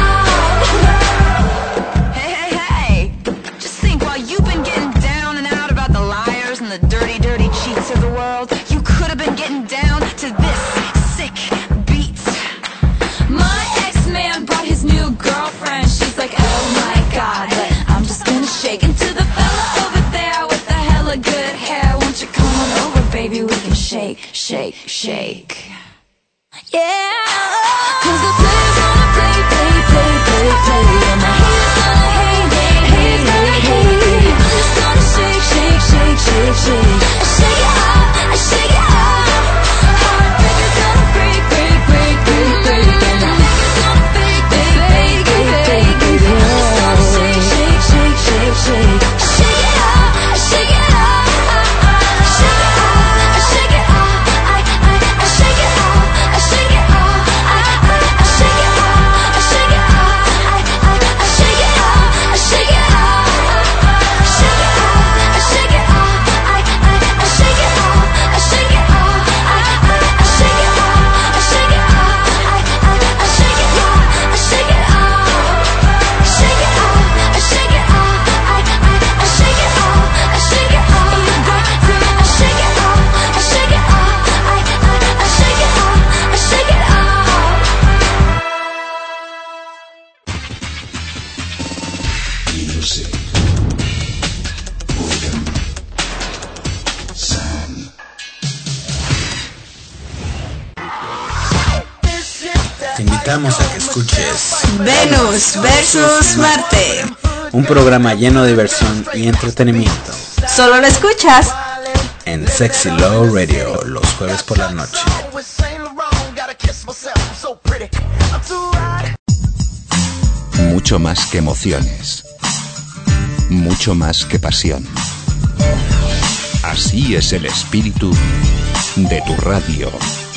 off. Hey, hey, hey! Just think, while you've been getting down and out about the liars and the dirty, dirty cheats of the world, you could have been getting down to this sick beat. My ex-man brought his new girlfriend. She's like, oh my god, but I'm just gonna shake into the fella over there with the hella good hair. Won't you come on over, baby? We can shake, shake, shake. Yeah. 'Cause the player's gonna play, play, play, play, play. And the haters gonna hate, hate, hate, hate, hate. I'm just gonna shake, shake, shake, shake, shake. I shake it off, I shake it off. Heartbreaker's gonna break, break, break, break, break. And the faker's gonna fake, fake, fake, fake, fake, fake. I'm just gonna shake, shake, shake, shake, shake. I shake it off, I shake it off. I shake it off, I shake it off. I, I, I shake it off, I shake it off. I, I, I shake invitamos a que escuches Venus versus Marte. Un programa lleno de diversión y entretenimiento. Solo lo escuchas en Sexy Love Radio los jueves por la noche. Mucho más que emociones. Mucho más que pasión. Así es el espíritu de tu radio.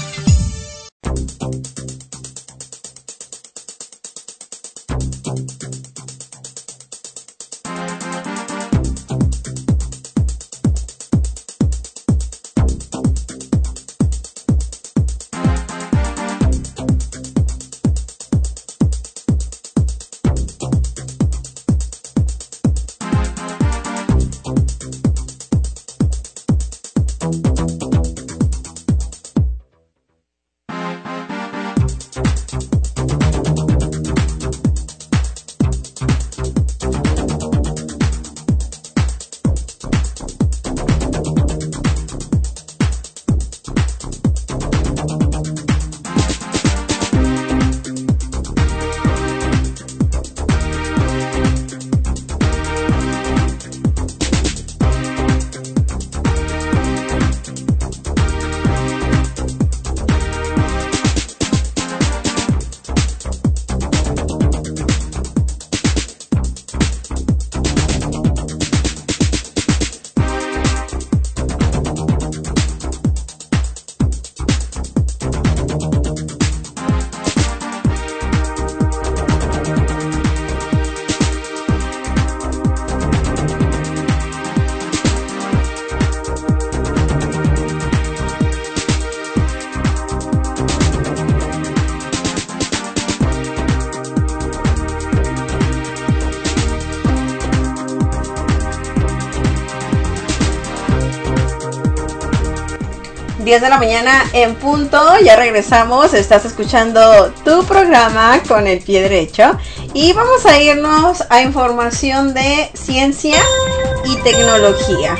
diez de la mañana en punto, ya regresamos, estás escuchando tu programa con el pie derecho y vamos a irnos a información de ciencia y tecnología.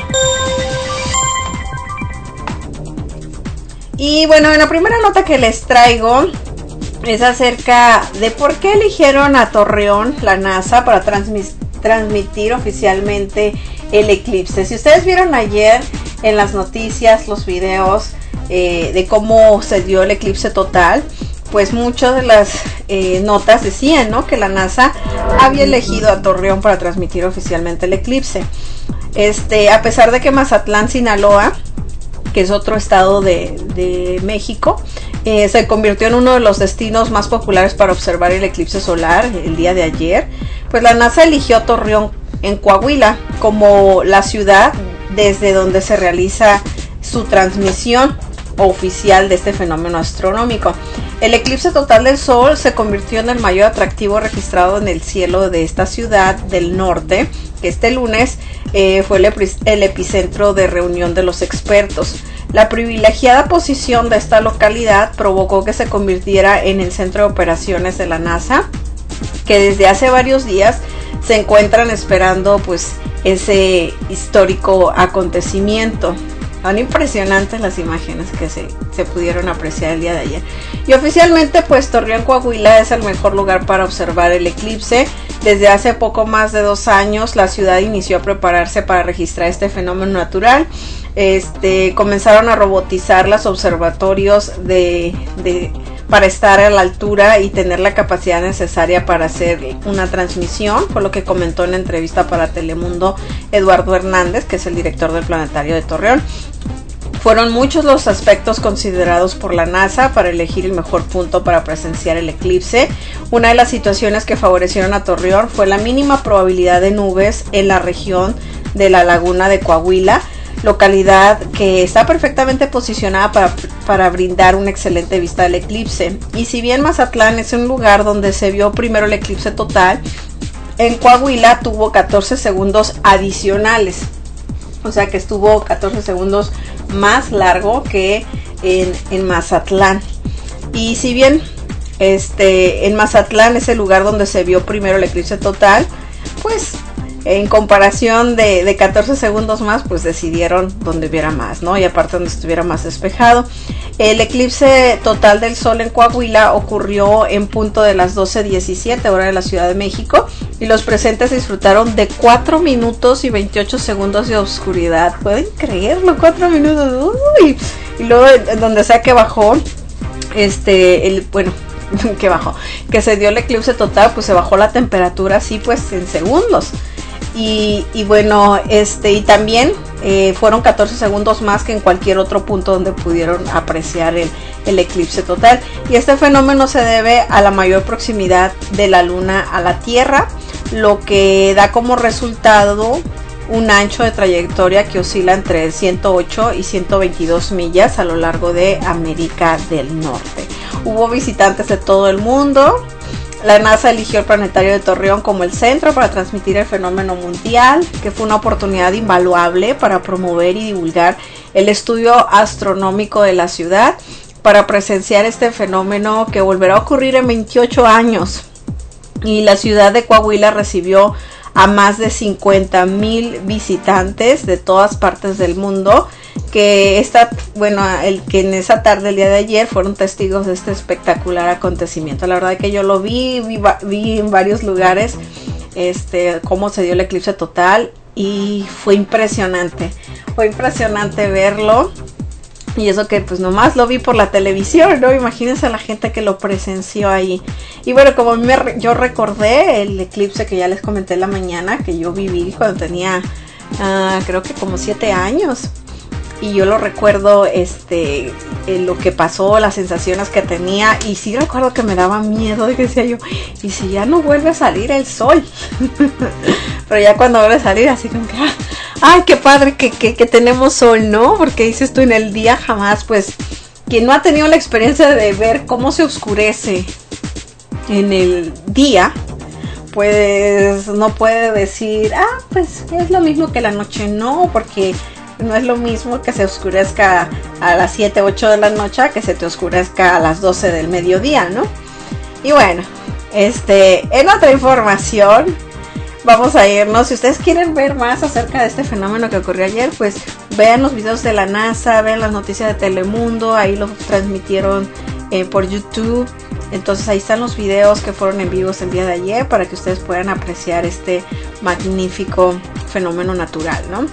Y bueno, en la primera nota que les traigo es acerca de por qué eligieron a Torreón, la NASA, para transmis- transmitir oficialmente el eclipse. Si ustedes vieron ayer en las noticias los videos eh, de cómo se dio el eclipse total, pues muchas de las eh, notas decían, ¿no?, que la NASA había elegido a Torreón para transmitir oficialmente el eclipse. Este, a pesar de que Mazatlán, Sinaloa, que es otro estado de, de México, eh, se convirtió en uno de los destinos más populares para observar el eclipse solar el día de ayer, pues la NASA eligió Torreón en Coahuila como la ciudad desde donde se realiza su transmisión oficial de este fenómeno astronómico. El eclipse total del Sol se convirtió en el mayor atractivo registrado en el cielo de esta ciudad del norte, que este lunes eh, fue el, epi- el epicentro de reunión de los expertos. La privilegiada posición de esta localidad provocó que se convirtiera en el centro de operaciones de la NASA, que desde hace varios días se encuentran esperando pues ese histórico acontecimiento. Son impresionantes las imágenes que se, se pudieron apreciar el día de ayer. Y oficialmente pues Torreón, Coahuila es el mejor lugar para observar el eclipse. Desde hace poco más de dos años la ciudad inició a prepararse para registrar este fenómeno natural. Este, comenzaron a robotizar los observatorios de, de, para estar a la altura y tener la capacidad necesaria para hacer una transmisión, por lo que comentó en la entrevista para Telemundo Eduardo Hernández, que es el director del planetario de Torreón. Fueron muchos los aspectos considerados por la NASA para elegir el mejor punto para presenciar el eclipse. Una de las situaciones que favorecieron a Torreón fue la mínima probabilidad de nubes en la región de la laguna de Coahuila, localidad que está perfectamente posicionada para, para brindar una excelente vista del eclipse. Y si bien Mazatlán es un lugar donde se vio primero el eclipse total, en Coahuila tuvo catorce segundos adicionales. O sea que estuvo catorce segundos más largo que en, en Mazatlán. Y si bien este, en Mazatlán es el lugar donde se vio primero el eclipse total, pues en comparación de, de catorce segundos más, pues decidieron donde hubiera más, ¿no? Y aparte donde estuviera más despejado. El eclipse total del sol en Coahuila ocurrió en punto de las doce diecisiete hora de la Ciudad de México y los presentes disfrutaron de cuatro minutos y veintiocho segundos de oscuridad. ¿Pueden creerlo? cuatro minutos. Uy. Y luego donde sea que bajó, este, el, bueno, que bajó, que se dio el eclipse total, pues se bajó la temperatura así pues en segundos. Y, y bueno, este y también eh, fueron catorce segundos más que en cualquier otro punto donde pudieron apreciar el, el eclipse total. Y este fenómeno se debe a la mayor proximidad de la luna a la Tierra, lo que da como resultado un ancho de trayectoria que oscila entre ciento ocho y ciento veintidós millas a lo largo de América del Norte. Hubo visitantes de todo el mundo. La NASA eligió el planetario de Torreón como el centro para transmitir el fenómeno mundial, que fue una oportunidad invaluable para promover y divulgar el estudio astronómico de la ciudad, para presenciar este fenómeno que volverá a ocurrir en veintiocho años. Y la ciudad de Coahuila recibió a más de cincuenta mil visitantes de todas partes del mundo, que esta, bueno, el que en esa tarde, el día de ayer, fueron testigos de este espectacular acontecimiento. La verdad que yo lo vi, vi, vi en varios lugares, este, cómo se dio el eclipse total, y fue impresionante, fue impresionante verlo. Y eso que pues nomás lo vi por la televisión, ¿no? Imagínense a la gente que lo presenció ahí. Y bueno, como me, yo recordé el eclipse que ya les comenté en la mañana, que yo viví cuando tenía, uh, creo que como siete años. Y yo lo recuerdo, este, eh, lo que pasó, las sensaciones que tenía. Y sí recuerdo que me daba miedo, de que decía yo, ¿y si ya no vuelve a salir el sol? Pero ya cuando vuelve a salir, así como que, ¡ay, qué padre que, que, que tenemos sol!, ¿no? Porque dices tú, en el día jamás, pues, quien no ha tenido la experiencia de ver cómo se oscurece en el día, pues no puede decir, ah, pues es lo mismo que la noche. No, porque no es lo mismo que se oscurezca a las siete, ocho de la noche que se te oscurezca a las doce del mediodía, ¿no? Y bueno, este, en otra información, vamos a irnos. Si ustedes quieren ver más acerca de este fenómeno que ocurrió ayer, pues vean los videos de la NASA, vean las noticias de Telemundo, ahí lo transmitieron eh, por YouTube. Entonces ahí están los videos que fueron en vivos el día de ayer para que ustedes puedan apreciar este magnífico fenómeno natural, ¿no?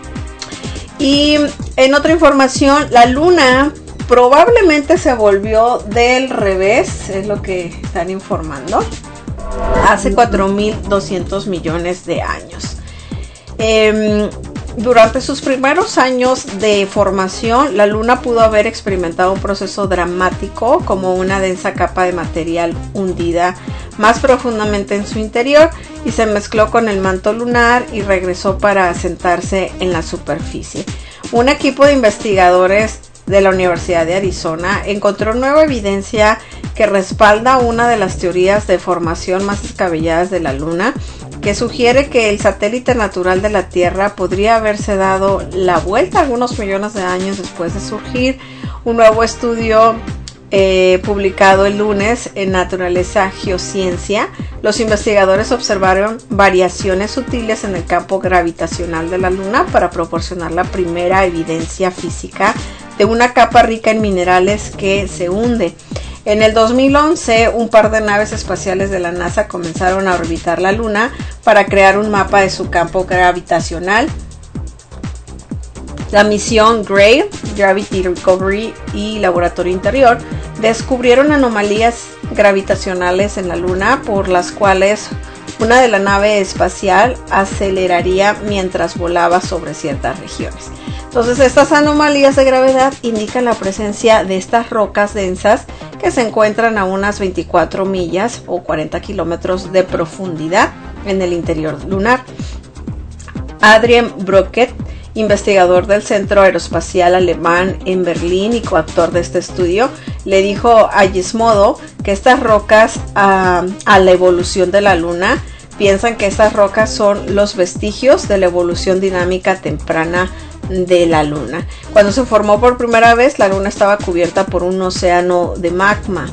Y en otra información, la luna probablemente se volvió del revés, es lo que están informando, hace cuatro mil doscientos millones de años. Eh, durante sus primeros años de formación, la luna pudo haber experimentado un proceso dramático, como una densa capa de material hundida más profundamente en su interior, y se mezcló con el manto lunar y regresó para asentarse en la superficie. Un equipo de investigadores de la Universidad de Arizona encontró nueva evidencia que respalda una de las teorías de formación más descabelladas de la luna, que sugiere que el satélite natural de la Tierra podría haberse dado la vuelta algunos millones de años después de surgir. Un nuevo estudio Eh, publicado el lunes en Naturaleza Geociencia, los investigadores observaron variaciones sutiles en el campo gravitacional de la Luna para proporcionar la primera evidencia física de una capa rica en minerales que se hunde. En el dos mil once, un par de naves espaciales de la NASA comenzaron a orbitar la Luna para crear un mapa de su campo gravitacional. La misión GRAIL, Gravity Recovery y Laboratorio Interior, descubrieron anomalías gravitacionales en la Luna por las cuales una de la nave espacial aceleraría mientras volaba sobre ciertas regiones. Entonces, estas anomalías de gravedad indican la presencia de estas rocas densas que se encuentran a unas veinticuatro millas o cuarenta kilómetros de profundidad en el interior lunar. Adrien Brocket, investigador del Centro Aeroespacial Alemán en Berlín y coautor de este estudio, le dijo a Gizmodo que estas rocas, uh, a la evolución de la Luna, piensan que estas rocas son los vestigios de la evolución dinámica temprana de la Luna. Cuando se formó por primera vez, la Luna estaba cubierta por un océano de magma.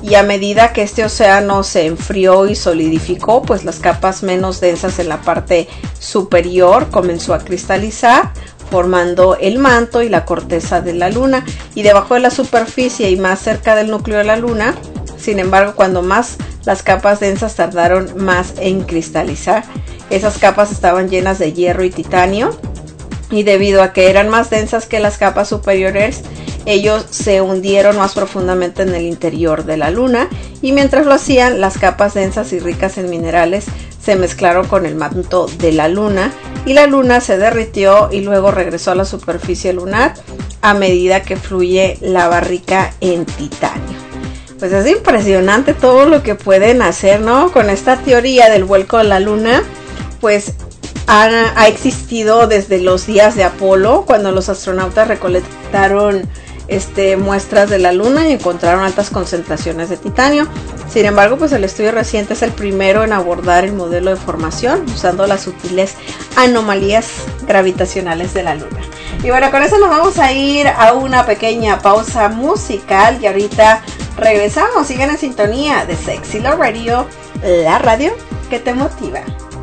y a medida que este océano se enfrió y solidificó, pues las capas menos densas en la parte superior comenzó a cristalizar, formando el manto y la corteza de la luna, y debajo de la superficie y más cerca del núcleo de la luna, sin embargo, cuando más las capas densas tardaron más en cristalizar, esas capas estaban llenas de hierro y titanio, y debido a que eran más densas que las capas superiores, ellos se hundieron más profundamente en el interior de la luna, y mientras lo hacían, las capas densas y ricas en minerales se mezclaron con el manto de la luna, y la luna se derritió y luego regresó a la superficie lunar a medida que fluye lava rica en titanio. Pues es impresionante todo lo que pueden hacer, ¿no? Con esta teoría del vuelco de la luna, pues ha, ha existido desde los días de Apolo, cuando los astronautas recolectaron Este, muestras de la luna y encontraron altas concentraciones de titanio. Sin embargo, pues el estudio reciente es el primero en abordar el modelo de formación usando las sutiles anomalías gravitacionales de la luna. Y bueno, con eso nos vamos a ir a una pequeña pausa musical y ahorita regresamos. Sigan en sintonía de Sexy Love Radio, la radio que te motiva.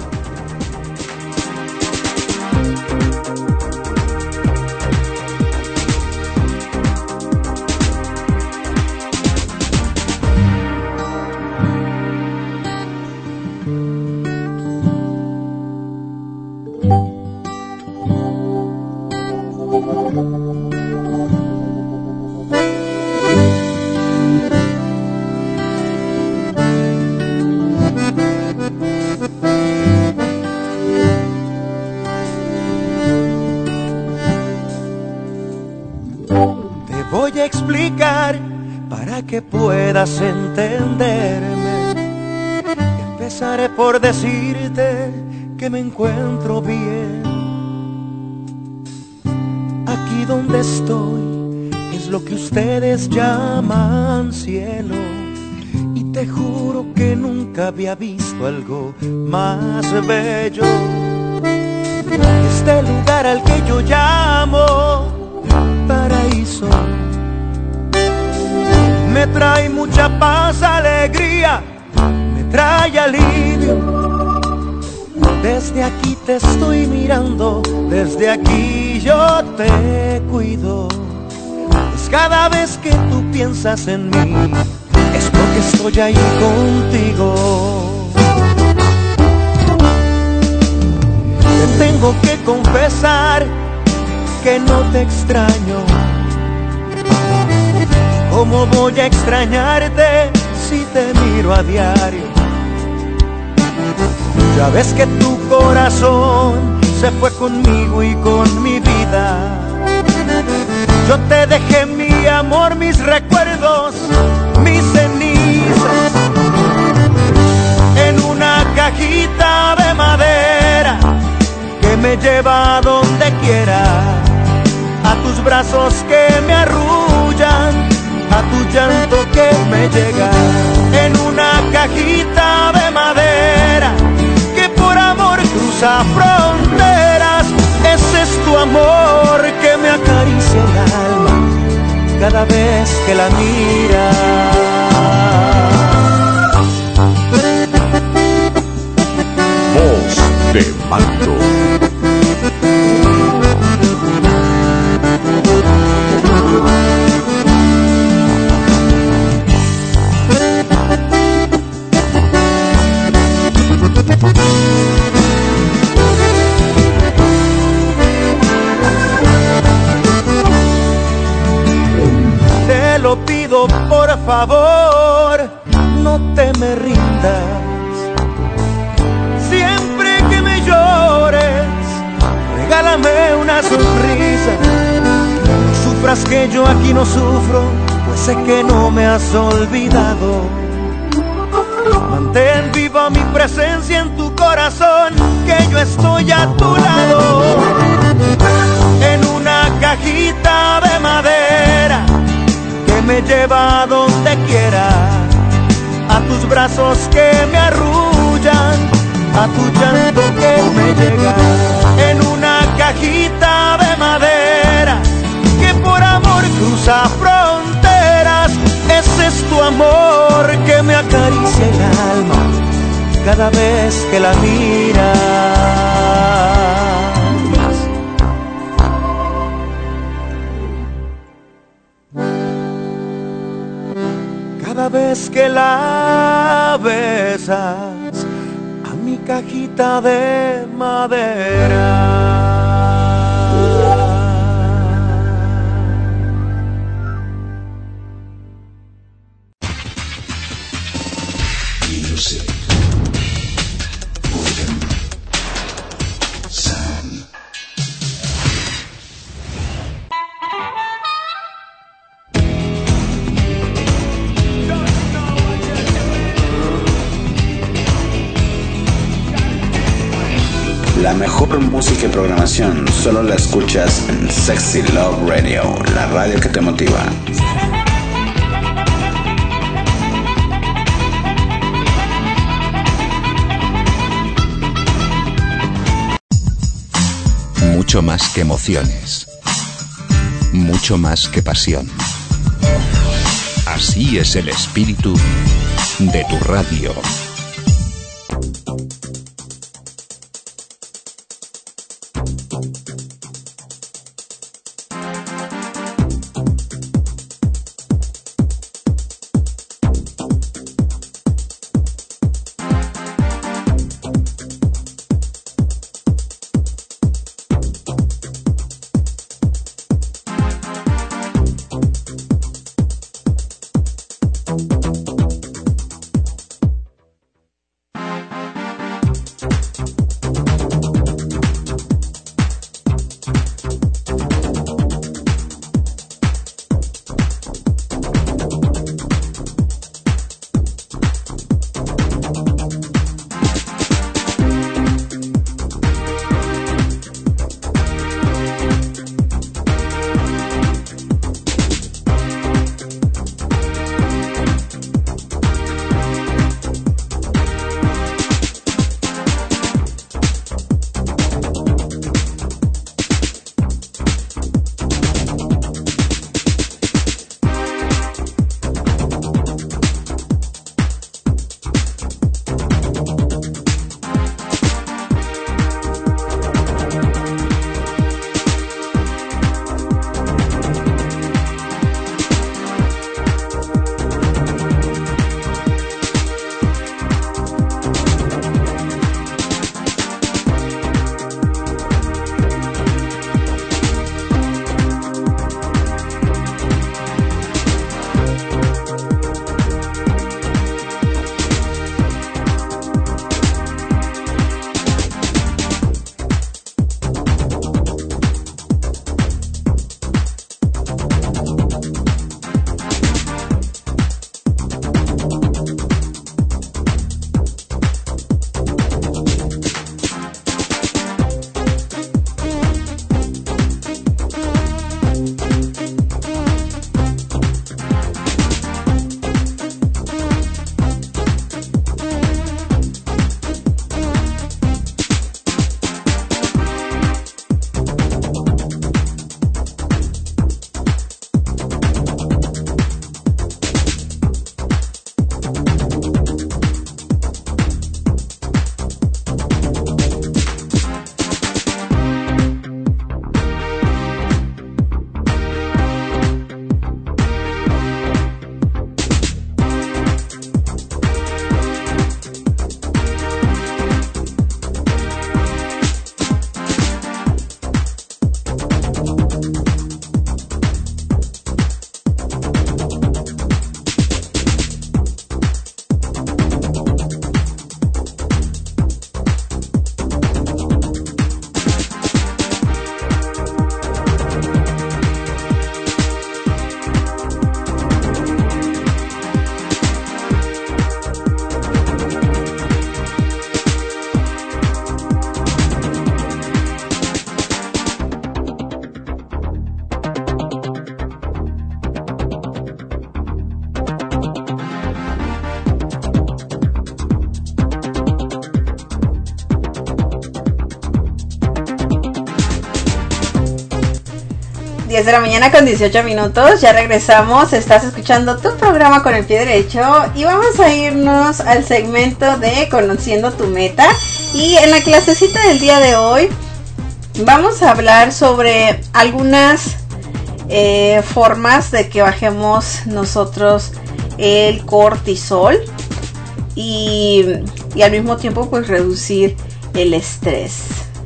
Para que puedas entenderme, empezaré por decirte que me encuentro bien. Aquí donde estoy es lo que ustedes llaman cielo, y te juro que nunca había visto algo más bello. Este lugar al que yo llamo paraíso me trae mucha paz, alegría, me trae alivio. Desde aquí te estoy mirando, desde aquí yo te cuido. Pues cada vez que tú piensas en mí, es porque estoy ahí contigo. Te tengo que confesar que no te extraño. ¿Cómo voy a extrañarte si te miro a diario? Ya ves que tu corazón se fue conmigo y con mi vida. Yo te dejé mi amor, mis recuerdos, mis cenizas en una cajita de madera que me lleva a donde quiera, a tus brazos que me arrullan, a tu llanto que me llega, en una cajita de madera que por amor cruza fronteras. Ese es tu amor que me acaricia el alma cada vez que la miras. Voz de Manto. Te lo pido por favor, no te me rindas. Siempre que me llores, regálame una sonrisa. No sufras que yo aquí no sufro, pues sé que no me has olvidado. Mantén viva mi presencia en tu corazón, que yo estoy a tu lado. En una cajita de madera que me lleva a donde quiera, a tus brazos que me arrullan, a tu llanto que me llega. En una cajita de madera que por amor cruza fronteras. Ese es tu amor cada vez que la miras. Cada vez que la besas a mi cajita de madera. La mejor música y programación solo la escuchas en Sexy Love Radio, la radio que te motiva. Mucho más que emociones. Mucho más que pasión. Así es el espíritu de tu radio. diez de la mañana con dieciocho minutos, ya regresamos, estás escuchando tu programa con el pie derecho y vamos a irnos al segmento de Conociendo tu Meta. Y en la clasecita del día de hoy vamos a hablar sobre algunas eh, formas de que bajemos nosotros el cortisol y, y al mismo tiempo pues reducir el estrés.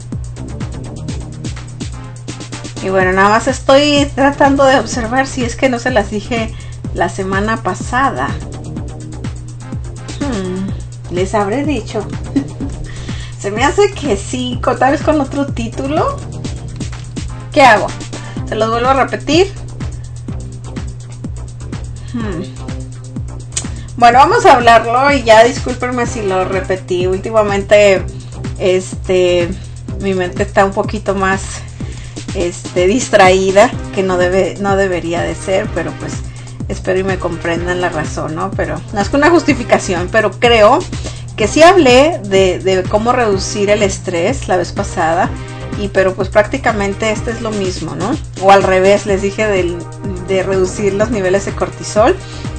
Y bueno, nada más estoy tratando de observar si es que no se las dije la semana pasada. Hmm, les habré dicho. Se me hace que sí, tal vez con otro título. ¿Qué hago? ¿Se los vuelvo a repetir? Hmm. Bueno, vamos a hablarlo y ya discúlpenme si lo repetí. Últimamente, este, mi mente está un poquito más... Este, distraída, que no debe, no debería de ser, pero pues espero y me comprendan la razón, ¿no? Pero no es una justificación, pero creo que sí hablé de, de cómo reducir el estrés la vez pasada, y pero pues prácticamente este es lo mismo, ¿no? O al revés, les dije del, de reducir los niveles de cortisol.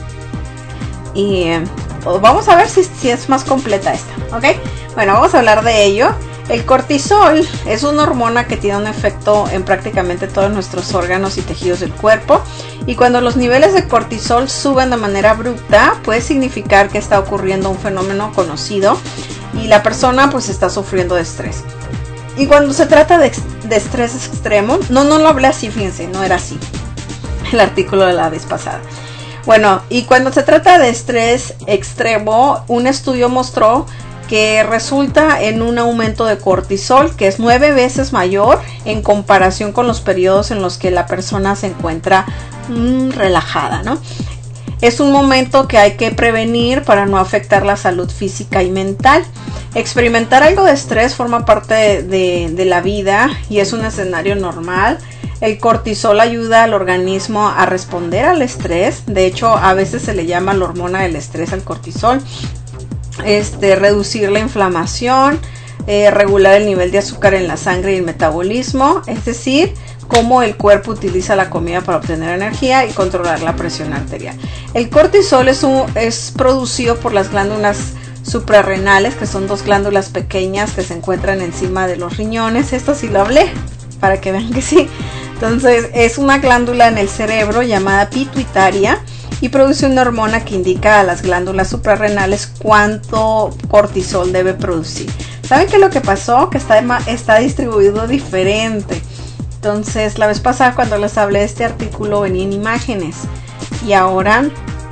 Y eh, vamos a ver si, si es más completa esta, ¿ok? Bueno, vamos a hablar de ello. El cortisol es una hormona que tiene un efecto en prácticamente todos nuestros órganos y tejidos del cuerpo, y cuando los niveles de cortisol suben de manera abrupta puede significar que está ocurriendo un fenómeno conocido y la persona pues está sufriendo de estrés. Y cuando se trata de, de estrés extremo, no, no lo hablé así, fíjense, no era así el artículo de la vez pasada. Bueno, y cuando se trata de estrés extremo, un estudio mostró que resulta en un aumento de cortisol que es nueve veces mayor en comparación con los periodos en los que la persona se encuentra mmm, relajada, ¿no? Es un momento que hay que prevenir para no afectar la salud física y mental. Experimentar algo de estrés forma parte de, de, de la vida y es un escenario normal. El cortisol ayuda al organismo a responder al estrés. De hecho, a veces se le llama la hormona del estrés al cortisol. Este, reducir la inflamación, eh, regular el nivel de azúcar en la sangre y el metabolismo, es decir, cómo el cuerpo utiliza la comida para obtener energía y controlar la presión arterial. El cortisol es, un, es producido por las glándulas suprarrenales, que son dos glándulas pequeñas que se encuentran encima de los riñones. Esto sí lo hablé, para que vean que sí. Entonces, es una glándula en el cerebro llamada pituitaria, y produce una hormona que indica a las glándulas suprarrenales cuánto cortisol debe producir. ¿Saben qué es lo que pasó? Que está, está distribuido diferente. Entonces, la vez pasada cuando les hablé de este artículo venían imágenes. Y ahora,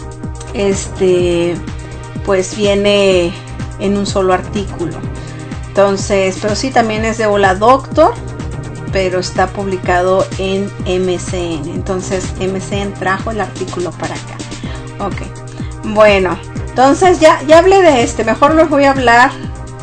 este, pues viene en un solo artículo. Entonces, pero sí, también es de Hola Doctor, pero está publicado en M C N. Entonces M C N trajo el artículo para acá. Ok, bueno, entonces ya, ya hablé de este. Mejor les voy a hablar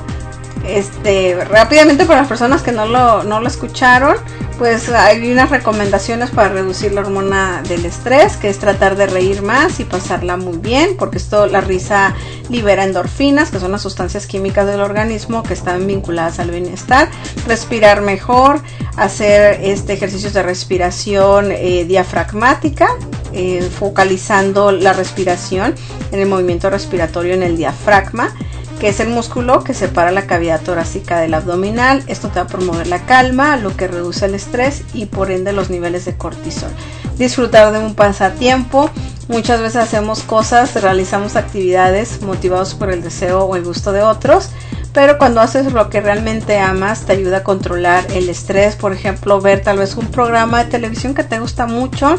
este rápidamente para las personas que no lo, no lo escucharon. Pues hay unas recomendaciones para reducir la hormona del estrés, que es tratar de reír más y pasarla muy bien, porque esto, la risa libera endorfinas, que son las sustancias químicas del organismo que están vinculadas al bienestar. Respirar mejor, hacer este ejercicios de respiración eh, diafragmática, eh, focalizando la respiración en el movimiento respiratorio en el diafragma, que es el músculo que separa la cavidad torácica del abdominal. Esto te va a promover la calma, lo que reduce el estrés y por ende los niveles de cortisol. Disfrutar de un pasatiempo. Muchas veces hacemos cosas, realizamos actividades motivados por el deseo o el gusto de otros, pero cuando haces lo que realmente amas te ayuda a controlar el estrés. Por ejemplo, ver tal vez un programa de televisión que te gusta mucho,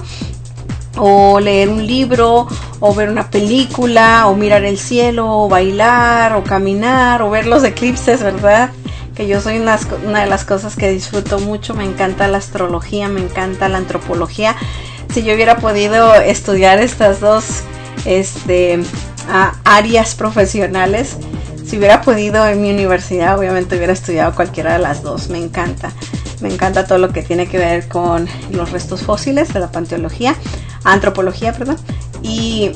o leer un libro, o ver una película, o mirar el cielo, o bailar, o caminar, o ver los eclipses, ¿verdad? Que yo soy una, una de las cosas que disfruto mucho. Me encanta la astrología, me encanta la antropología. Si yo hubiera podido estudiar estas dos este, a, áreas profesionales, si hubiera podido en mi universidad, obviamente hubiera estudiado cualquiera de las dos. Me encanta, me encanta todo lo que tiene que ver con los restos fósiles de la paleontología, antropología, perdón, y,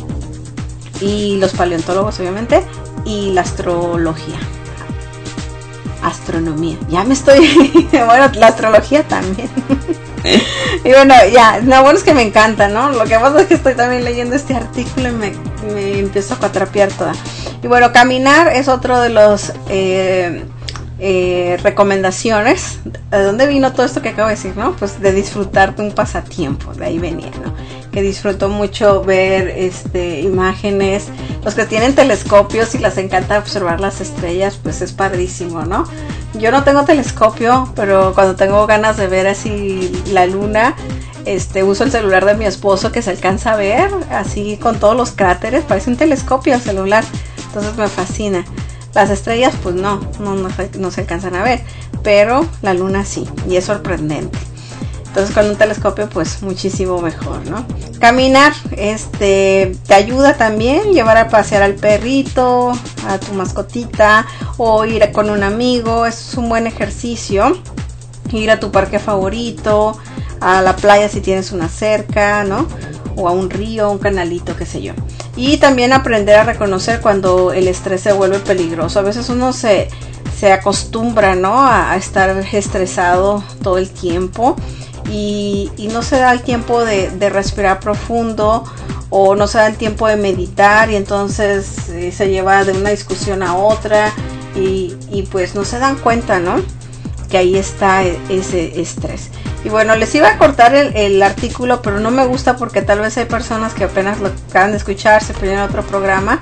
y los paleontólogos, obviamente, y la astrología, astronomía. Ya me estoy, bueno, la astrología también. Y bueno, ya, lo bueno es que me encanta, ¿no? Lo que pasa es que estoy también leyendo este artículo y me, me empiezo a cuatrapear toda. Y bueno, caminar es otro de los eh, eh, recomendaciones. ¿De dónde vino todo esto que acabo de decir, no? Pues de disfrutar de un pasatiempo, de ahí venía, ¿no? Que disfruto mucho ver este imágenes. Los que tienen telescopios y les encanta observar las estrellas, pues es padrísimo, ¿no? Yo no tengo telescopio, pero cuando tengo ganas de ver así la luna, este uso el celular de mi esposo, que se alcanza a ver así con todos los cráteres, parece un telescopio el celular, entonces me fascina. Las estrellas pues no, no, no, no se alcanzan a ver, pero la luna sí, y es sorprendente. Entonces con un telescopio pues muchísimo mejor, ¿no? Caminar este te ayuda también, llevar a pasear al perrito, a tu mascotita, o ir con un amigo, es un buen ejercicio. Ir a tu parque favorito, a la playa si tienes una cerca, ¿no? O a un río, un canalito, qué sé yo. Y también aprender a reconocer cuando el estrés se vuelve peligroso. A veces uno se, se acostumbra, ¿no? A, a estar estresado todo el tiempo. Y, y no se da el tiempo de, de respirar profundo, o no se da el tiempo de meditar, y entonces eh, se lleva de una discusión a otra y, y pues no se dan cuenta, ¿no? Que ahí está ese estrés. Y bueno, les iba a cortar el, el artículo, pero no me gusta porque tal vez hay personas que apenas lo acaban de escuchar, se pidieron otro programa.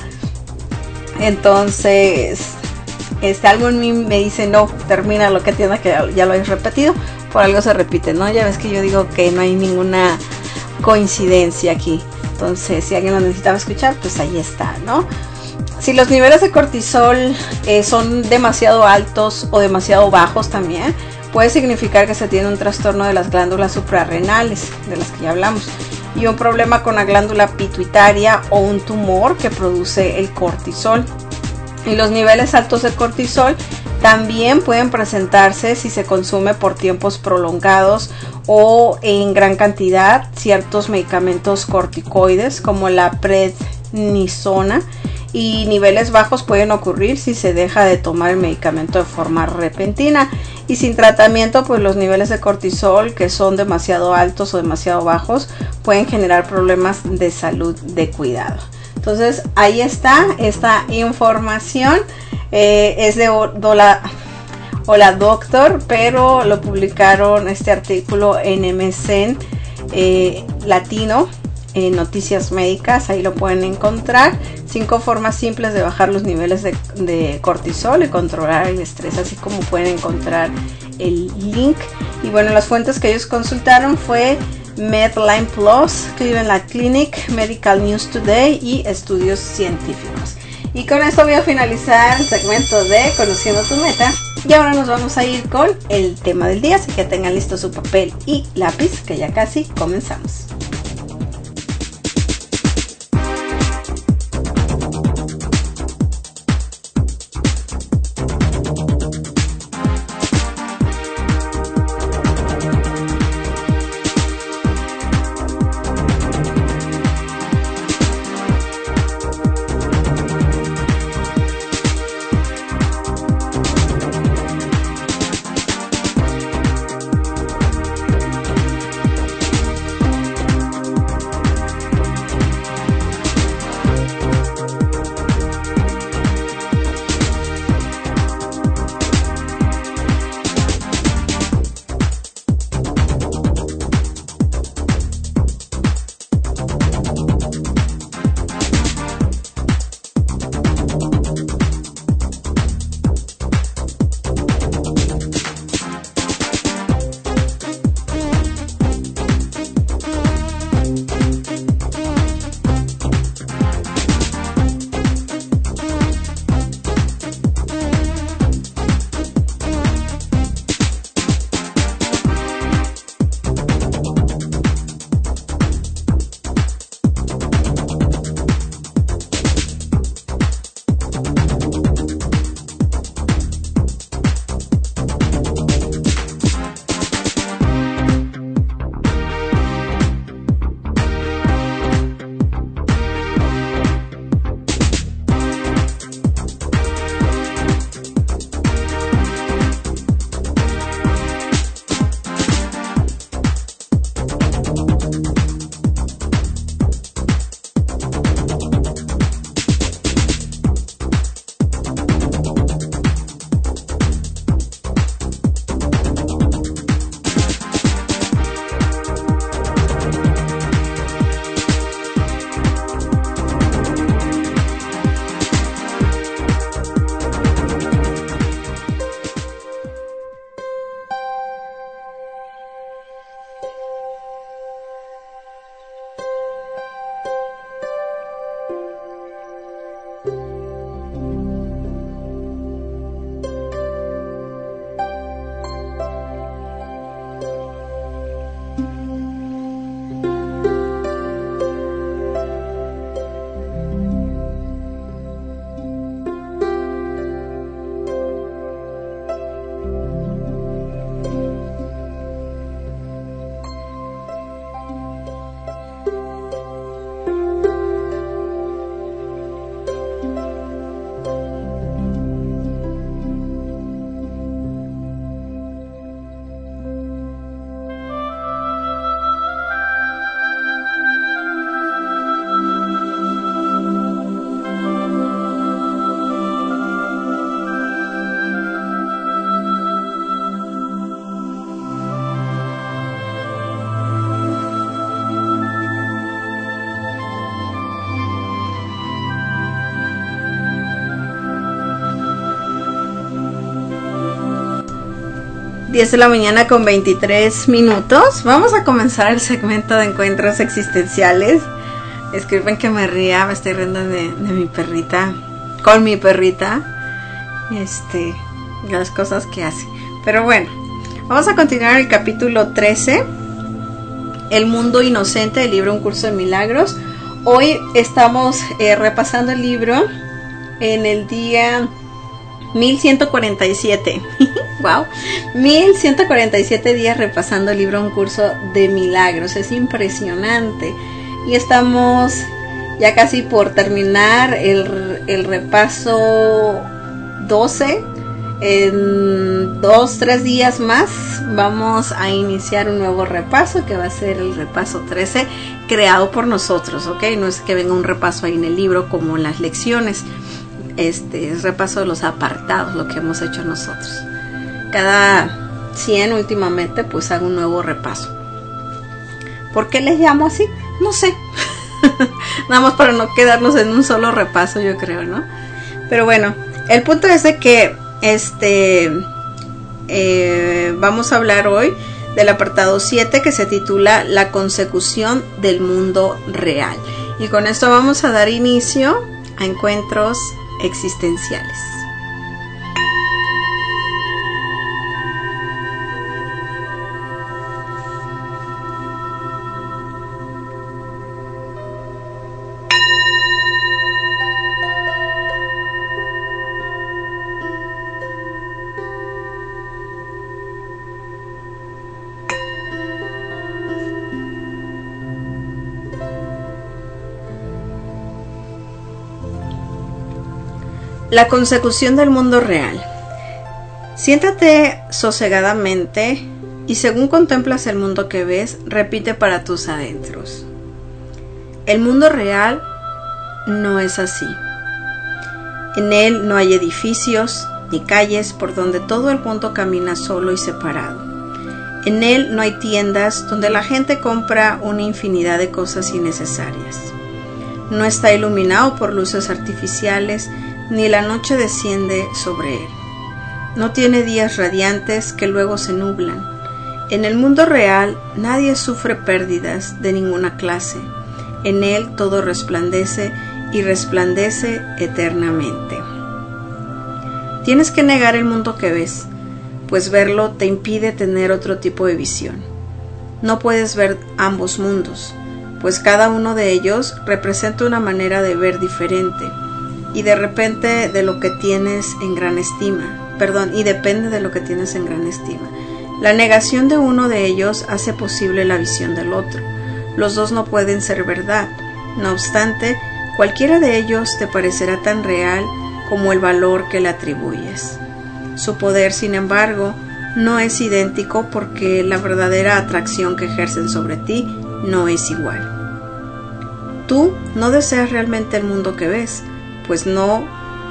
Entonces este, algo en mí me dice no, termina lo que tienes, que ya, ya lo habéis repetido. Por algo se repite, ¿no? Ya ves que yo digo que no hay ninguna coincidencia aquí. Entonces, si alguien lo necesitaba escuchar, pues ahí está, ¿no? Si los niveles de cortisol eh, son demasiado altos o demasiado bajos también, puede significar que se tiene un trastorno de las glándulas suprarrenales, de las que ya hablamos, y un problema con la glándula pituitaria o un tumor que produce el cortisol. Y los niveles altos de cortisol también pueden presentarse si se consume por tiempos prolongados o en gran cantidad ciertos medicamentos corticoides como la prednisona, y niveles bajos pueden ocurrir si se deja de tomar el medicamento de forma repentina, y sin tratamiento pues los niveles de cortisol que son demasiado altos o demasiado bajos pueden generar problemas de salud de cuidado. Entonces ahí está esta información. Eh, es de Hola, Hola Doctor, pero lo publicaron este artículo en M S N eh, Latino, en Noticias Médicas, ahí lo pueden encontrar. Cinco formas simples de bajar los niveles de, de cortisol y controlar el estrés, así como pueden encontrar el link. Y bueno, las fuentes que ellos consultaron fue Medline Plus, Cleveland Clinic, Medical News Today y estudios científicos. Y con esto voy a finalizar el segmento de Conociendo tu Meta. Y ahora nos vamos a ir con el tema del día, así que tengan listo su papel y lápiz, que ya casi comenzamos. diez de la mañana con veintitrés minutos. Vamos a comenzar el segmento de encuentros existenciales. Disculpen que me ría, me estoy riendo de, de mi perrita, con mi perrita, este, las cosas que hace. Pero bueno, vamos a continuar el capítulo trece, El mundo inocente, del libro Un curso de milagros. Hoy estamos eh, repasando el libro en el día mil ciento cuarenta y siete. Wow, mil ciento cuarenta y siete días repasando el libro Un curso de milagros. Es impresionante. Y estamos ya casi por terminar el, el repaso doce. En dos, tres días más vamos a iniciar un nuevo repaso que va a ser el repaso trece, creado por nosotros, ¿ok? No es que venga un repaso ahí en el libro como en las lecciones. Este es repaso de los apartados, lo que hemos hecho nosotros. Cada cien últimamente pues hago un nuevo repaso. ¿Por qué les llamo así? No sé. Nada más para no quedarnos en un solo repaso, yo creo, ¿no? Pero bueno, el punto es de que este eh, vamos a hablar hoy del apartado siete, que se titula La consecución del mundo real. Y con esto vamos a dar inicio a encuentros existenciales. La consecución del mundo real. Siéntate sosegadamente y según contemplas el mundo que ves, repite para tus adentros: el mundo real no es así. En él no hay edificios ni calles por donde todo el mundo camina solo y separado. En él no hay tiendas donde la gente compra una infinidad de cosas innecesarias. No está iluminado por luces artificiales, ni la noche desciende sobre él. No tiene días radiantes que luego se nublan. En el mundo real nadie sufre pérdidas de ninguna clase. En él todo resplandece y resplandece eternamente. Tienes que negar el mundo que ves, pues verlo te impide tener otro tipo de visión. No puedes ver ambos mundos, pues cada uno de ellos representa una manera de ver diferente. Y de repente de lo que tienes en gran estima, perdón, y depende de lo que tienes en gran estima. La negación de uno de ellos hace posible la visión del otro. Los dos no pueden ser verdad. No obstante, cualquiera de ellos te parecerá tan real como el valor que le atribuyes. Su poder, sin embargo, no es idéntico porque la verdadera atracción que ejercen sobre ti no es igual. Tú no deseas realmente el mundo que ves, pues no,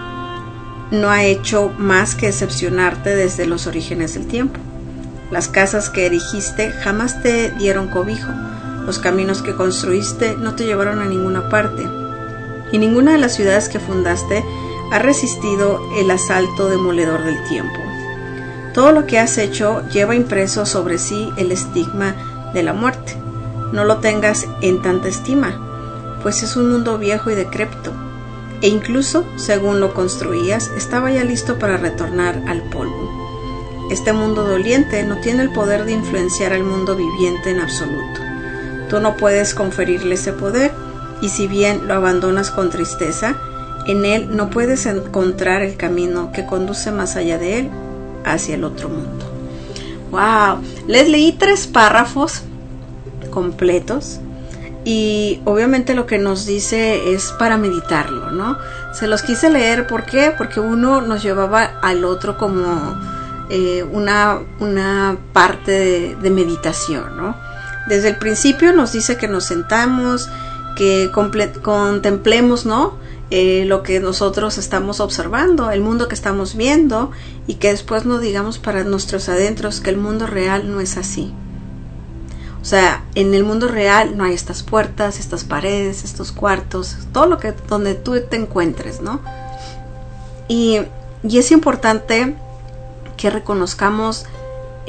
no ha hecho más que decepcionarte desde los orígenes del tiempo. Las casas que erigiste jamás te dieron cobijo, los caminos que construiste no te llevaron a ninguna parte, y ninguna de las ciudades que fundaste ha resistido el asalto demoledor del tiempo. Todo lo que has hecho lleva impreso sobre sí el estigma de la muerte. No lo tengas en tanta estima, pues es un mundo viejo y decrépito. E incluso, según lo construías, estaba ya listo para retornar al polvo. Este mundo doliente no tiene el poder de influenciar al mundo viviente en absoluto. Tú no puedes conferirle ese poder, y si bien lo abandonas con tristeza, en él no puedes encontrar el camino que conduce más allá de él, hacia el otro mundo. ¡Wow! Les leí tres párrafos completos. Y obviamente lo que nos dice es para meditarlo, ¿no? Se los quise leer, ¿por qué? Porque uno nos llevaba al otro como eh, una, una parte de, de meditación, ¿no? Desde el principio nos dice que nos sentamos, que comple- contemplemos, ¿no? Eh, lo que nosotros estamos observando, el mundo que estamos viendo, y que después nos digamos para nuestros adentros que el mundo real no es así. O sea, en el mundo real no hay estas puertas, estas paredes, estos cuartos, todo lo que donde tú te encuentres, ¿no? Y, y es importante que reconozcamos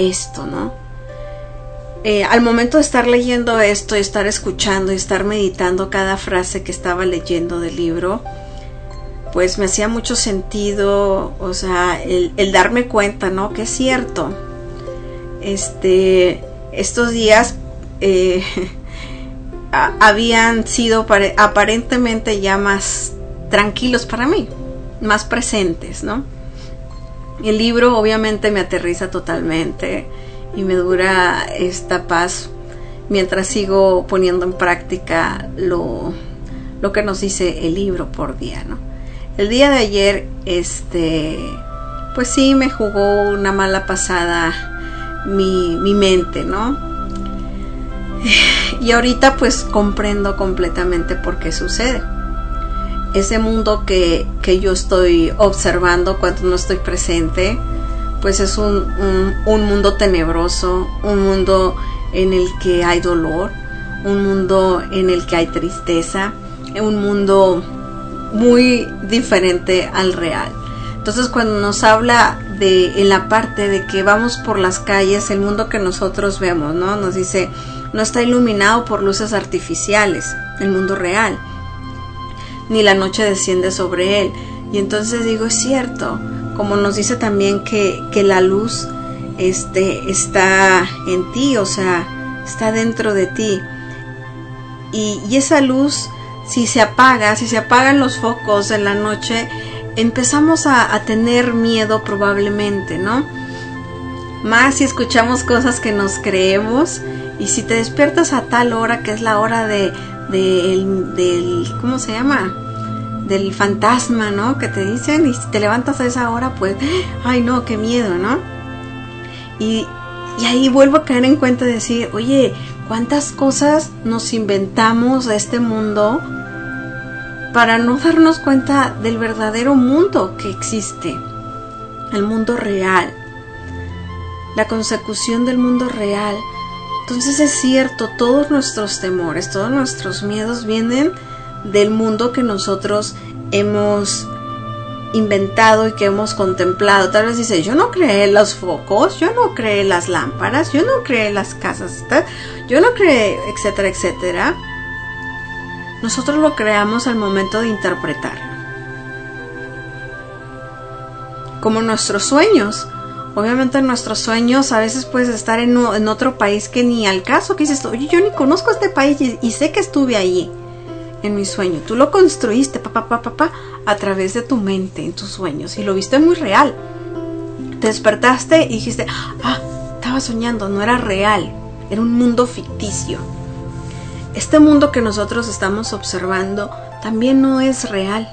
esto, ¿no? Eh, al momento de estar leyendo esto, y estar escuchando y estar meditando cada frase que estaba leyendo del libro, pues me hacía mucho sentido, o sea, el, el darme cuenta, ¿no? Que es cierto. Este, estos días eh, a, habían sido pare, aparentemente ya más tranquilos para mí, más presentes, ¿no? El libro obviamente me aterriza totalmente y me dura esta paz mientras sigo poniendo en práctica lo, lo que nos dice el libro por día, ¿no? El día de ayer, este, pues sí me jugó una mala pasada mi, mi mente, ¿no? Y ahorita pues comprendo completamente por qué sucede. Ese mundo que, que yo estoy observando cuando no estoy presente, pues es un, un, un mundo tenebroso, un mundo en el que hay dolor, un mundo en el que hay tristeza, un mundo muy diferente al real. Entonces cuando nos habla de en la parte de que vamos por las calles, el mundo que nosotros vemos, ¿no? Nos dice, no está iluminado por luces artificiales, el mundo real, ni la noche desciende sobre él. Y entonces digo, es cierto, como nos dice también que, que la luz este, está en ti, o sea, está dentro de ti. Y, y esa luz, si se apaga, si se apagan los focos en la noche, empezamos a, a tener miedo probablemente, ¿no? Más si escuchamos cosas que nos creemos, y si te despiertas a tal hora, que es la hora de, de el, del, ¿cómo se llama? Del fantasma, ¿no? Que te dicen, y si te levantas a esa hora, pues, ay no, qué miedo, ¿no? Y, y ahí vuelvo a caer en cuenta de decir, oye, ¿cuántas cosas nos inventamos a este mundo para no darnos cuenta del verdadero mundo que existe? El mundo real, la consecución del mundo real. Entonces es cierto, todos nuestros temores, todos nuestros miedos vienen del mundo que nosotros hemos inventado y que hemos contemplado. Tal vez dice, yo no creé los focos, yo no creé las lámparas, yo no creé las casas, yo no creé, etcétera, etcétera. Nosotros lo creamos al momento de interpretarlo. Como nuestros sueños. Obviamente en nuestros sueños a veces puedes estar en, en otro país que ni al caso, que dices, oye, yo ni conozco este país y, y sé que estuve allí en mi sueño. Tú lo construiste, papá, papá, papá, a través de tu mente, en tus sueños, y lo viste muy real. Te despertaste y dijiste, ah, estaba soñando, no era real, era un mundo ficticio. Este mundo que nosotros estamos observando también no es real.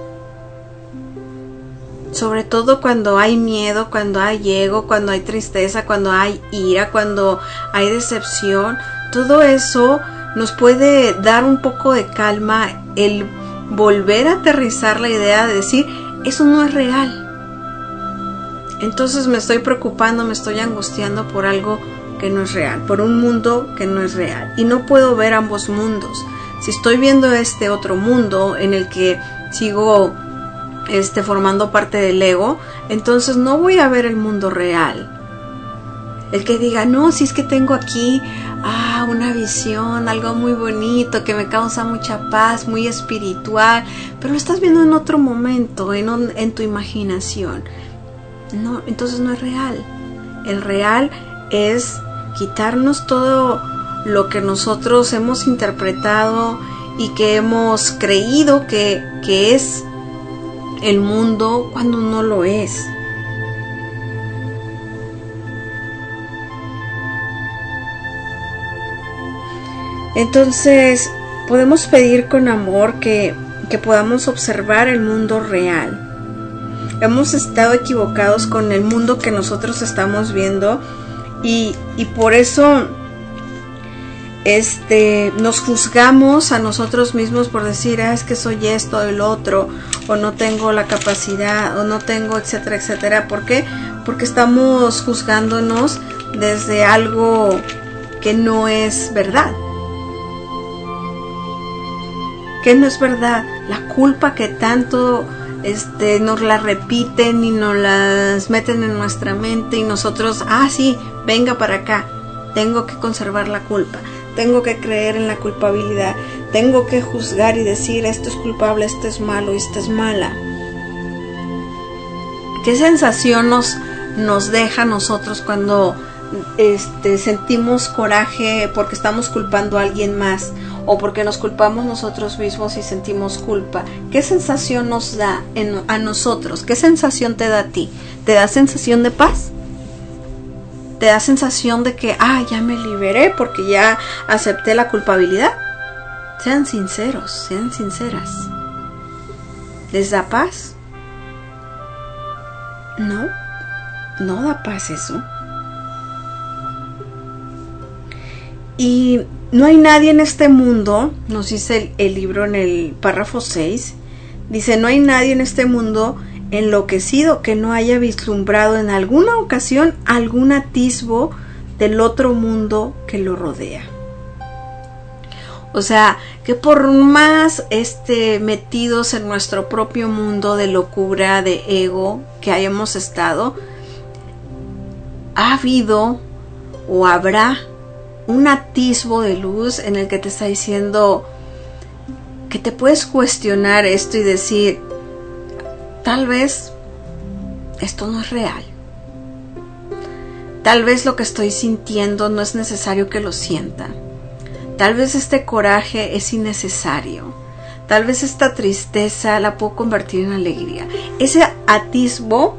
Sobre todo cuando hay miedo, cuando hay ego, cuando hay tristeza, cuando hay ira, cuando hay decepción, todo eso nos puede dar un poco de calma, el volver a aterrizar la idea de decir, eso no es real. Entonces me estoy preocupando, me estoy angustiando por algo que no es real, por un mundo que no es real. Y no puedo ver ambos mundos. Si estoy viendo este otro mundo en el que sigo este, formando parte del ego, entonces no voy a ver el mundo real. El que diga, no, si es que tengo aquí ah, una visión, algo muy bonito, que me causa mucha paz, muy espiritual, pero lo estás viendo en otro momento, en, un, en tu imaginación. No, entonces no es real. El real es quitarnos todo lo que nosotros hemos interpretado y que hemos creído que, que es el mundo cuando no lo es. Entonces podemos pedir con amor que, que podamos observar el mundo real. Hemos estado equivocados con el mundo que nosotros estamos viendo y, y por eso este, nos juzgamos a nosotros mismos por decir, ah, es que soy esto, el otro, o no tengo la capacidad, o no tengo, etcétera, etcétera. ¿Por qué? Porque estamos juzgándonos desde algo que no es verdad. ¿Qué no es verdad? La culpa que tanto este, nos las repiten y nos las meten en nuestra mente y nosotros, ah, sí, venga para acá, tengo que conservar la culpa, tengo que creer en la culpabilidad, tengo que juzgar y decir esto es culpable, esto es malo y esto es mala. ¿Qué sensación nos, nos deja a nosotros cuando este, sentimos coraje porque estamos culpando a alguien más o porque nos culpamos nosotros mismos y sentimos culpa? ¿Qué sensación nos da en, a nosotros? ¿Qué sensación te da a ti? ¿Te da sensación de paz? ¿Te da sensación de que, ah, ya me liberé porque ya acepté la culpabilidad? Sean sinceros, sean sinceras. ¿Les da paz? No, no da paz eso. Y no hay nadie en este mundo, nos dice el, el libro en el párrafo seis, dice, no hay nadie en este mundo enloquecido que no haya vislumbrado en alguna ocasión algún atisbo del otro mundo que lo rodea. O sea, que por más este, metidos en nuestro propio mundo de locura, de ego que hayamos estado, ha habido o habrá un atisbo de luz en el que te está diciendo que te puedes cuestionar esto y decir, tal vez esto no es real. Tal vez lo que estoy sintiendo no es necesario que lo sienta. Tal vez este coraje es innecesario. Tal vez esta tristeza la puedo convertir en alegría. Ese atisbo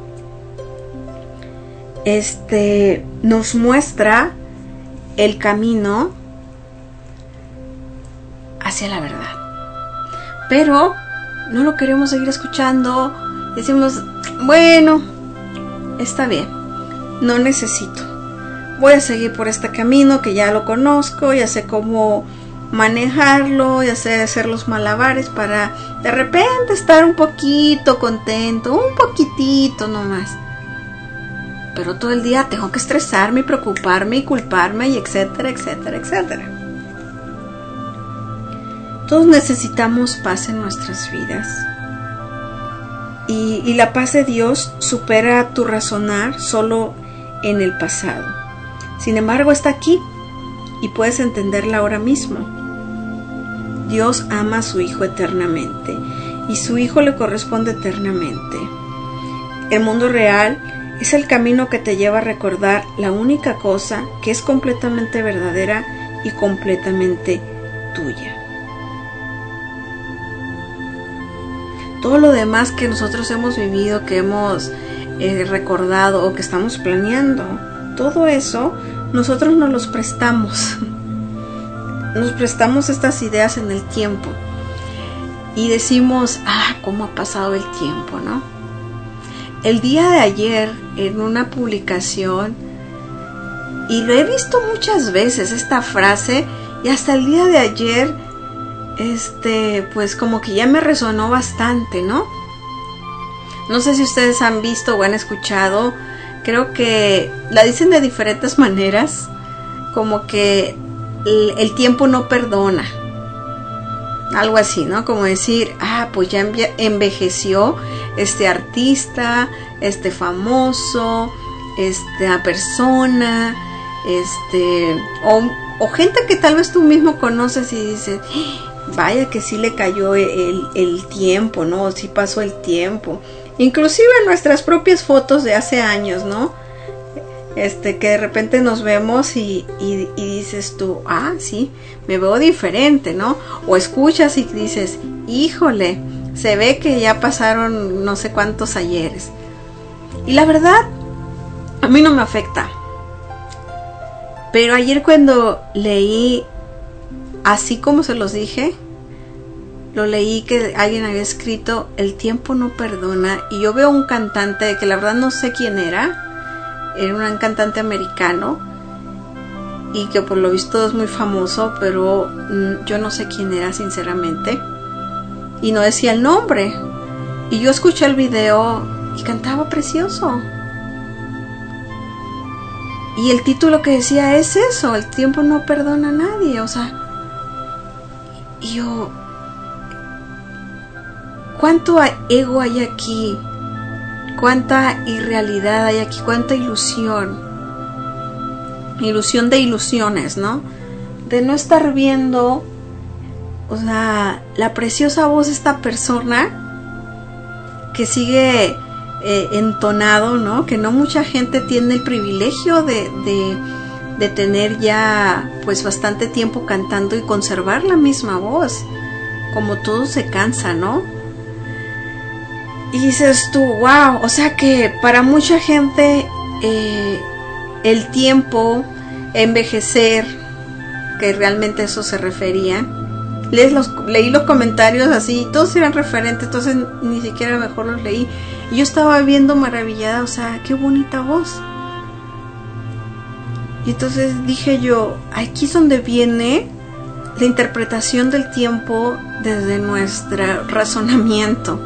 este, nos muestra el camino hacia la verdad. Pero no lo queremos seguir escuchando. Decimos, bueno, está bien, no necesito. Voy a seguir por este camino que ya lo conozco, ya sé cómo manejarlo, ya sé hacer los malabares para de repente estar un poquito contento, un poquitito nomás. Pero todo el día tengo que estresarme y preocuparme y culparme y etcétera, etcétera, etcétera. Todos necesitamos paz en nuestras vidas. Y, y la paz de Dios supera tu razonar solo en el pasado. Sin embargo, está aquí y puedes entenderla ahora mismo. Dios ama a su Hijo eternamente y su Hijo le corresponde eternamente. El mundo real es el camino que te lleva a recordar la única cosa que es completamente verdadera y completamente tuya. Todo lo demás que nosotros hemos vivido, que hemos eh, recordado o que estamos planeando, todo eso nosotros nos los prestamos. Nos prestamos estas ideas en el tiempo y decimos, ah, cómo ha pasado el tiempo, ¿no? El día de ayer en una publicación, y lo he visto muchas veces esta frase, y hasta el día de ayer este, pues como que ya me resonó bastante, ¿no? No sé si ustedes han visto o han escuchado, creo que la dicen de diferentes maneras, como que el, el tiempo no perdona, algo así, ¿no? Como decir, ah, pues ya enve- envejeció este artista, este famoso, esta persona, este, o, o gente que tal vez tú mismo conoces y dices, vaya que sí le cayó el, el tiempo, ¿no? Sí pasó el tiempo. Inclusive en nuestras propias fotos de hace años, ¿no? Este, que de repente nos vemos y, y, y dices tú, ah, sí, me veo diferente, ¿no? O escuchas y dices, híjole, se ve que ya pasaron no sé cuántos ayeres. Y la verdad, a mí no me afecta. Pero ayer cuando leí, así como se los dije, lo leí que alguien había escrito, el tiempo no perdona, y yo veo un cantante que la verdad no sé quién era, era un cantante americano y que por lo visto es muy famoso, pero mm, yo no sé quién era sinceramente, y no decía el nombre, y yo escuché el video y cantaba precioso, y el título que decía es eso, el tiempo no perdona a nadie, o sea, y yo, ¿Cuánto ego hay aquí? ¿Cuánta irrealidad hay aquí? ¿Cuánta ilusión? Ilusión de ilusiones, ¿no? De no estar viendo, o sea, la preciosa voz de esta persona que sigue eh, entonado, ¿no? Que no mucha gente tiene el privilegio de, de, de tener ya pues bastante tiempo cantando y conservar la misma voz. Como todo se cansa, ¿no? Y dices tú, wow, o sea que para mucha gente eh, el tiempo, envejecer, que realmente eso se refería. Lees los, leí los comentarios así, todos eran referentes, entonces ni siquiera mejor los leí. Y yo estaba viendo maravillada, o sea, qué bonita voz. Y entonces dije yo, aquí es donde viene la interpretación del tiempo desde nuestro razonamiento.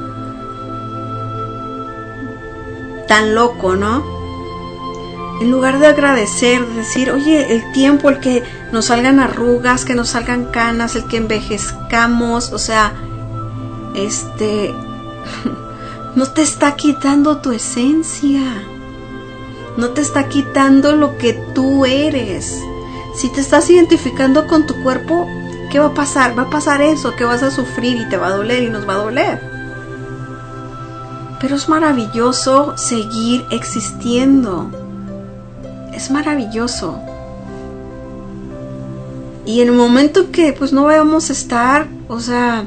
Tan loco, ¿no? En lugar de agradecer, de decir, oye, el tiempo, el que nos salgan arrugas, que nos salgan canas, el que envejezcamos, o sea, este, no te está quitando tu esencia, no te está quitando lo que tú eres. Si te estás identificando con tu cuerpo, ¿qué va a pasar? Va a pasar eso, que vas a sufrir y te va a doler y nos va a doler. Pero es maravilloso seguir existiendo. Es maravilloso. Y en el momento que pues no vayamos a estar, o sea,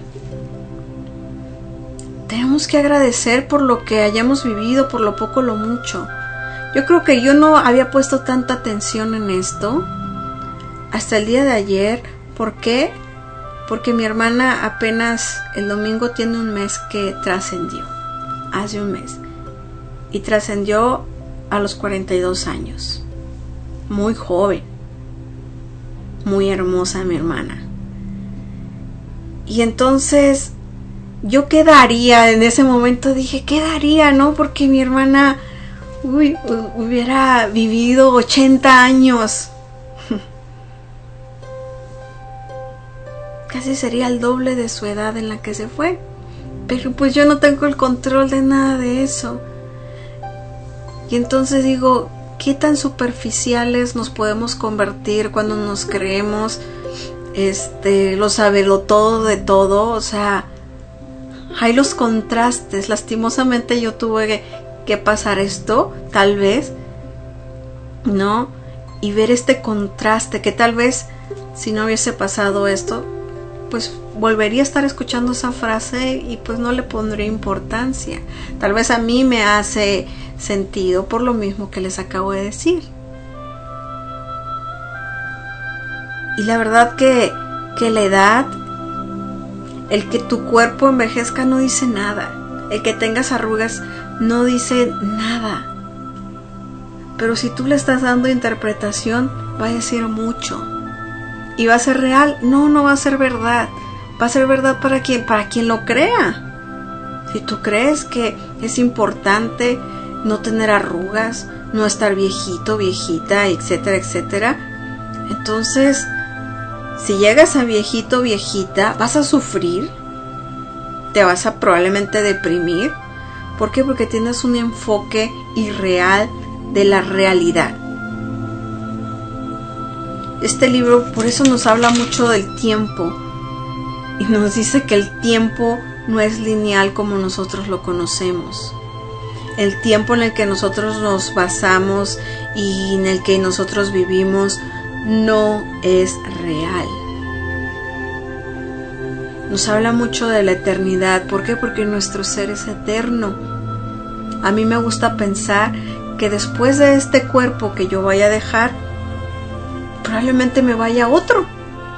tenemos que agradecer por lo que hayamos vivido, por lo poco o lo mucho. Yo creo que yo no había puesto tanta atención en esto hasta el día de ayer. ¿Por qué? Porque mi hermana apenas el domingo tiene un mes que trascendió. Hace un mes. Y trascendió a los cuarenta y dos años. Muy joven. Muy hermosa mi hermana. Y entonces yo qué daría en ese momento, dije, ¿qué daría, no? Porque mi hermana uy, hubiera vivido ochenta años. Casi sería el doble de su edad en la que se fue. Pero pues yo no tengo el control de nada de eso. Y entonces digo, ¿qué tan superficiales nos podemos convertir cuando nos creemos este, lo sabelo todo de todo? O sea, hay los contrastes. Lastimosamente yo tuve que, que pasar esto, tal vez, ¿no? Y ver este contraste, que tal vez si no hubiese pasado esto, pues volvería a estar escuchando esa frase y pues no le pondría importancia. Tal vez a mí me hace sentido por lo mismo que les acabo de decir. Y la verdad que, que la edad, el que tu cuerpo envejezca no dice nada. El que tengas arrugas no dice nada. Pero si tú le estás dando interpretación, va a decir mucho. ¿Y va a ser real? No, no va a ser verdad. Va a ser verdad para quien, para quien lo crea. Si tú crees que es importante no tener arrugas, no estar viejito, viejita, etcétera, etcétera, entonces, si llegas a viejito, viejita, vas a sufrir, te vas a probablemente deprimir. ¿Por qué? Porque tienes un enfoque irreal de la realidad. Este libro por eso nos habla mucho del tiempo y nos dice que el tiempo no es lineal como nosotros lo conocemos. El tiempo en el que nosotros nos basamos y en el que nosotros vivimos no es real. Nos habla mucho de la eternidad. ¿Por qué? Porque nuestro ser es eterno. A mí me gusta pensar que después de este cuerpo que yo vaya a dejar, probablemente me vaya otro.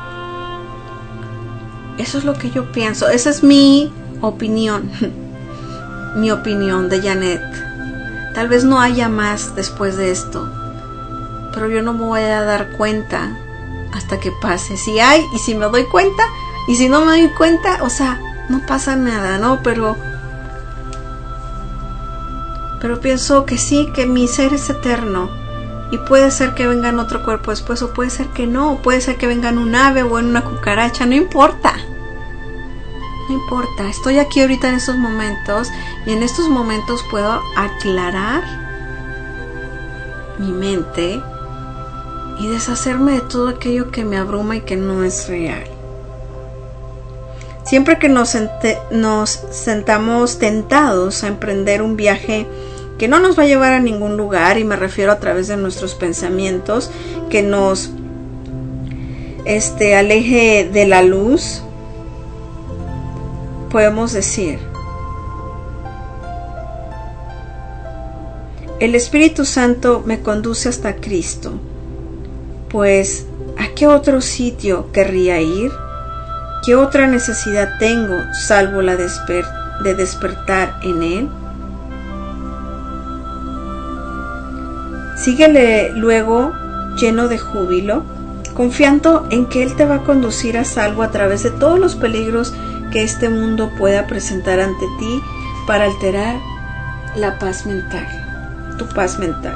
Eso es lo que yo pienso. Esa es mi opinión. Mi opinión de Janet. Tal vez no haya más después de esto, pero yo no me voy a dar cuenta hasta que pase. Si hay y si me doy cuenta, y si no me doy cuenta, o sea, no pasa nada, ¿no? Pero pero pienso que sí, que mi ser es eterno. Y puede ser que venga en otro cuerpo después, o puede ser que no, puede ser que venga en un ave o en una cucaracha, no importa. no importa, estoy aquí ahorita en estos momentos y en estos momentos puedo aclarar mi mente y deshacerme de todo aquello que me abruma y que no es real. Siempre que nos, sente, nos sentamos tentados a emprender un viaje que no nos va a llevar a ningún lugar, y me refiero a través de nuestros pensamientos, que nos este, aleje de la luz, podemos decir: el Espíritu Santo me conduce hasta Cristo, pues ¿a qué otro sitio querría ir? ¿Qué otra necesidad tengo salvo la desper de despertar en Él? Síguele luego lleno de júbilo, confiando en que Él te va a conducir a salvo a través de todos los peligros que este mundo pueda presentar ante ti para alterar la paz mental, tu paz mental.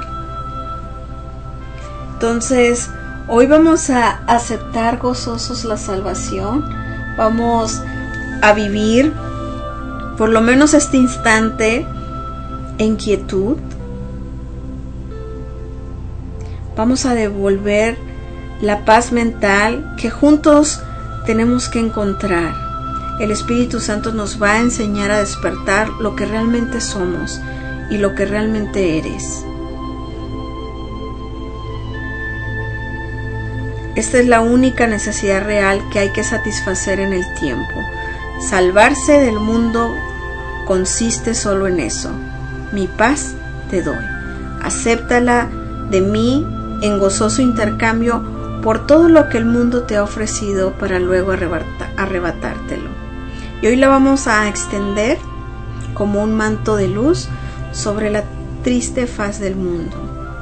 Entonces, hoy vamos a aceptar gozosos la salvación. Vamos a vivir por lo menos este instante en quietud. Vamos a devolver la paz mental que juntos tenemos que encontrar. El Espíritu Santo nos va a enseñar a despertar lo que realmente somos y lo que realmente eres. Esta es la única necesidad real que hay que satisfacer en el tiempo. Salvarse del mundo consiste solo en eso. Mi paz te doy. Acéptala de mí en gozoso intercambio por todo lo que el mundo te ha ofrecido para luego arrebatártelo. Y hoy la vamos a extender como un manto de luz sobre la triste faz del mundo.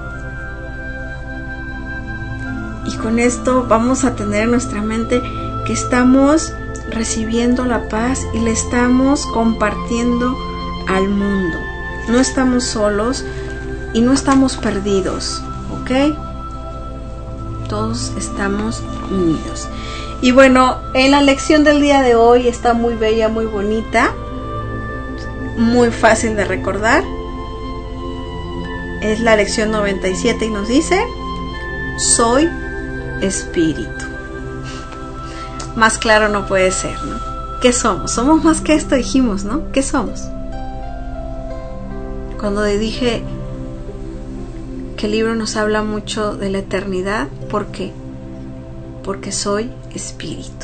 Y con esto vamos a tener en nuestra mente que estamos recibiendo la paz y le estamos compartiendo al mundo. No estamos solos y no estamos perdidos, ¿ok? Todos estamos unidos. Y bueno, en la lección del día de hoy está muy bella, muy bonita, muy fácil de recordar. Es la lección noventa y siete y nos dice: soy espíritu. Más claro no puede ser, ¿no? ¿Qué somos? Somos más que esto, dijimos, ¿no? ¿Qué somos? Cuando dije que el libro nos habla mucho de la eternidad, ¿por qué? Porque soy espíritu.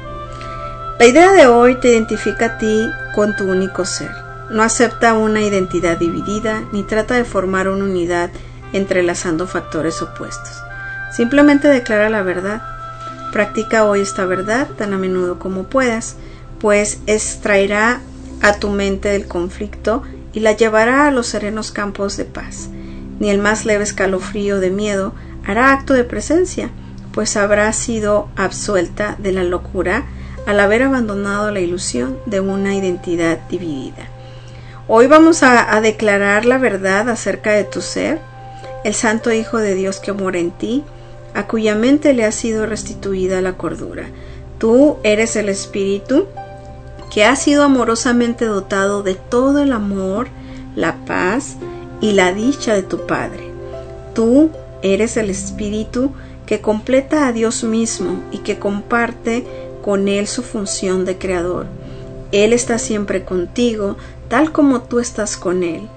La idea de hoy te identifica a ti con tu único ser. No acepta una identidad dividida, ni trata de formar una unidad entrelazando factores opuestos. Simplemente declara la verdad. Practica hoy esta verdad tan a menudo como puedas, pues extraerá a tu mente del conflicto y la llevará a los serenos campos de paz. Ni el más leve escalofrío de miedo hará acto de presencia, pues habrá sido absuelta de la locura al haber abandonado la ilusión de una identidad dividida. Hoy vamos a, a declarar la verdad acerca de tu ser, el Santo Hijo de Dios que mora en ti, a cuya mente le ha sido restituida la cordura. Tú eres el Espíritu que ha sido amorosamente dotado de todo el amor, la paz y la dicha de tu Padre. Tú eres el Espíritu que completa a Dios mismo y que comparte con Él su función de creador. Él está siempre contigo, tal como tú estás con Él.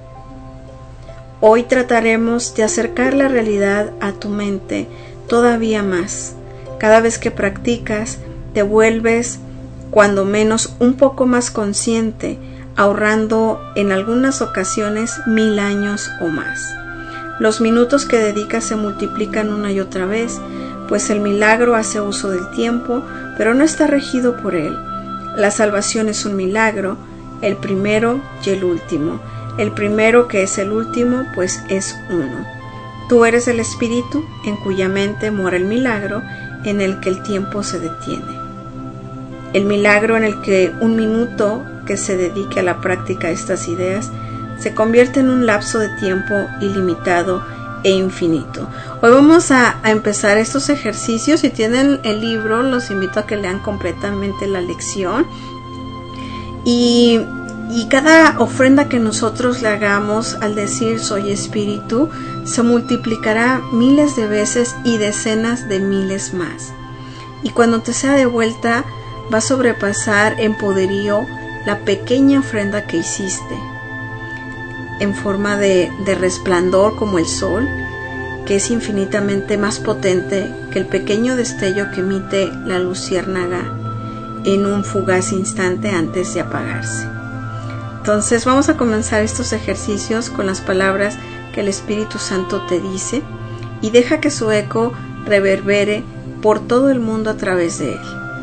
Hoy trataremos de acercar la realidad a tu mente todavía más. Cada vez que practicas, te vuelves cuando menos un poco más consciente, ahorrando en algunas ocasiones mil años o más. Los minutos que dedicas se multiplican una y otra vez, pues el milagro hace uso del tiempo, pero no está regido por él. La salvación es un milagro, el primero y el último. El primero, que es el último, pues es uno. Tú eres el Espíritu en cuya mente mora el milagro en el que el tiempo se detiene. El milagro en el que un minuto que se dedique a la práctica de estas ideas se convierte en un lapso de tiempo ilimitado e infinito. Hoy vamos a, a empezar estos ejercicios. Si tienen el libro, los invito a que lean completamente la lección. Y, y cada ofrenda que nosotros le hagamos al decir soy espíritu, se multiplicará miles de veces y decenas de miles más. Y cuando te sea devuelta, va a sobrepasar en poderío la pequeña ofrenda que hiciste, en forma de, de resplandor como el sol, que es infinitamente más potente que el pequeño destello que emite la luciérnaga en un fugaz instante antes de apagarse. Entonces vamos a comenzar estos ejercicios con las palabras que el Espíritu Santo te dice y deja que su eco reverbere por todo el mundo a través de él.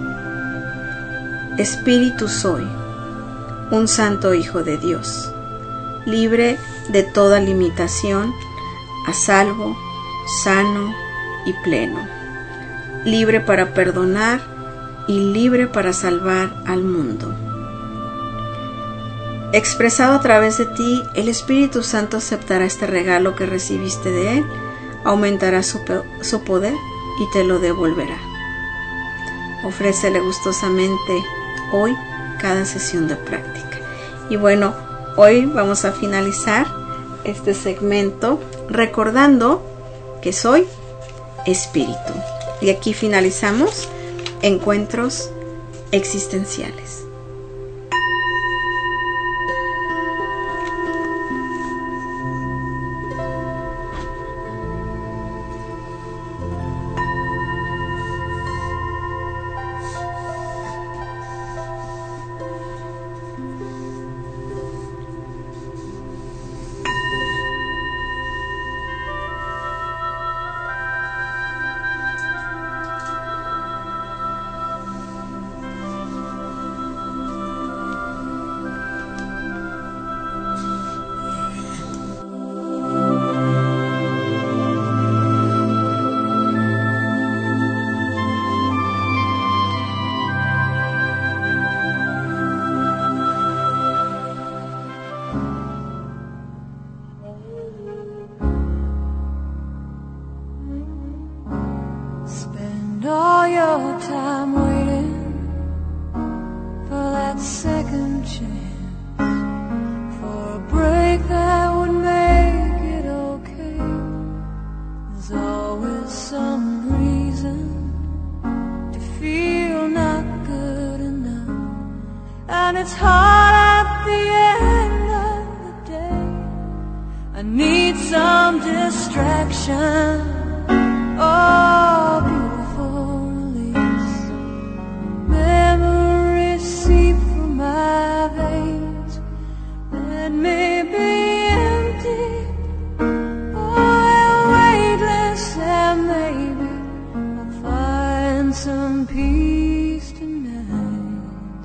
Espíritu soy, un santo Hijo de Dios, libre de toda limitación, a salvo, sano y pleno, libre para perdonar y libre para salvar al mundo. Expresado a través de ti, el Espíritu Santo aceptará este regalo que recibiste de él, aumentará su, su poder y te lo devolverá. Ofrécele gustosamente hoy cada sesión de práctica. Y bueno, hoy vamos a finalizar este segmento recordando que soy espíritu. Y aquí finalizamos encuentros existenciales. All your time waiting for that second chance, for a break that would make it okay. There's always some reason to feel not good enough, and it's hard at the end of the day. I need some distraction. Oh, beautiful release. Memories seep from my veins and may be empty or weightless, and maybe I'll find some peace tonight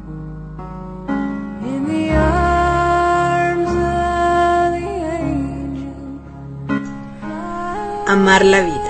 in the arms of the angel. Amar la vida.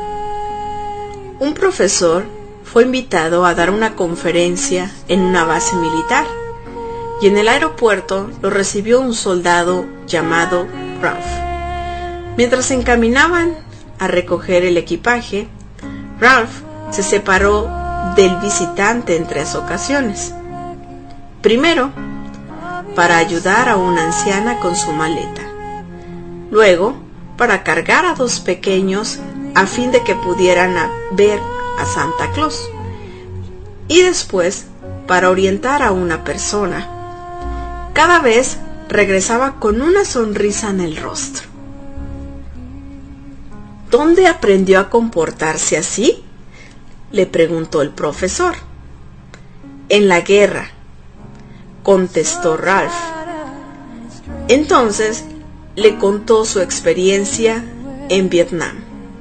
Un profesor fue invitado a dar una conferencia en una base militar y en el aeropuerto lo recibió un soldado llamado Ralph. Mientras se encaminaban a recoger el equipaje, Ralph se separó del visitante en tres ocasiones. Primero, para ayudar a una anciana con su maleta. Luego, para cargar a dos pequeños a fin de que pudieran a ver a Santa Claus, y después para orientar a una persona. Cada vez regresaba con una sonrisa en el rostro. ¿Dónde aprendió a comportarse así?, le preguntó el profesor. En la guerra, contestó Ralph. Entonces le contó su experiencia en Vietnam.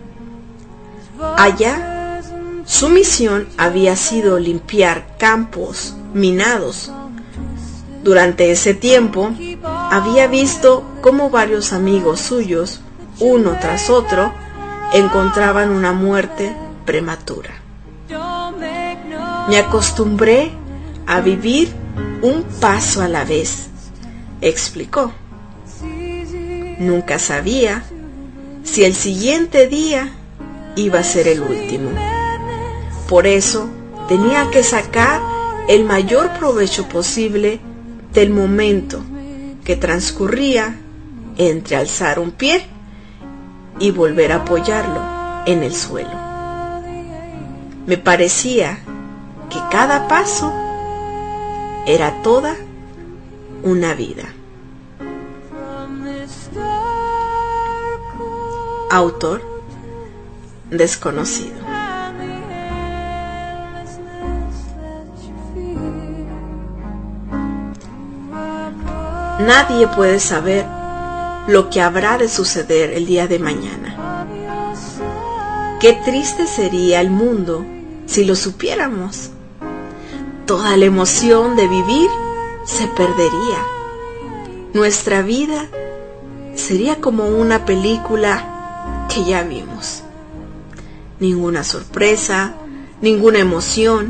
Allá, su misión había sido limpiar campos minados. Durante ese tiempo, había visto cómo varios amigos suyos, uno tras otro, encontraban una muerte prematura. Me acostumbré a vivir un paso a la vez, explicó. Nunca sabía si el siguiente día iba a ser el último. Por eso tenía que sacar el mayor provecho posible del momento que transcurría entre alzar un pie y volver a apoyarlo en el suelo. Me parecía que cada paso era toda una vida. Autor desconocido. Nadie puede saber lo que habrá de suceder el día de mañana. Qué triste sería el mundo si lo supiéramos. Toda la emoción de vivir se perdería. Nuestra vida sería como una película que ya vimos. Ninguna sorpresa, ninguna emoción.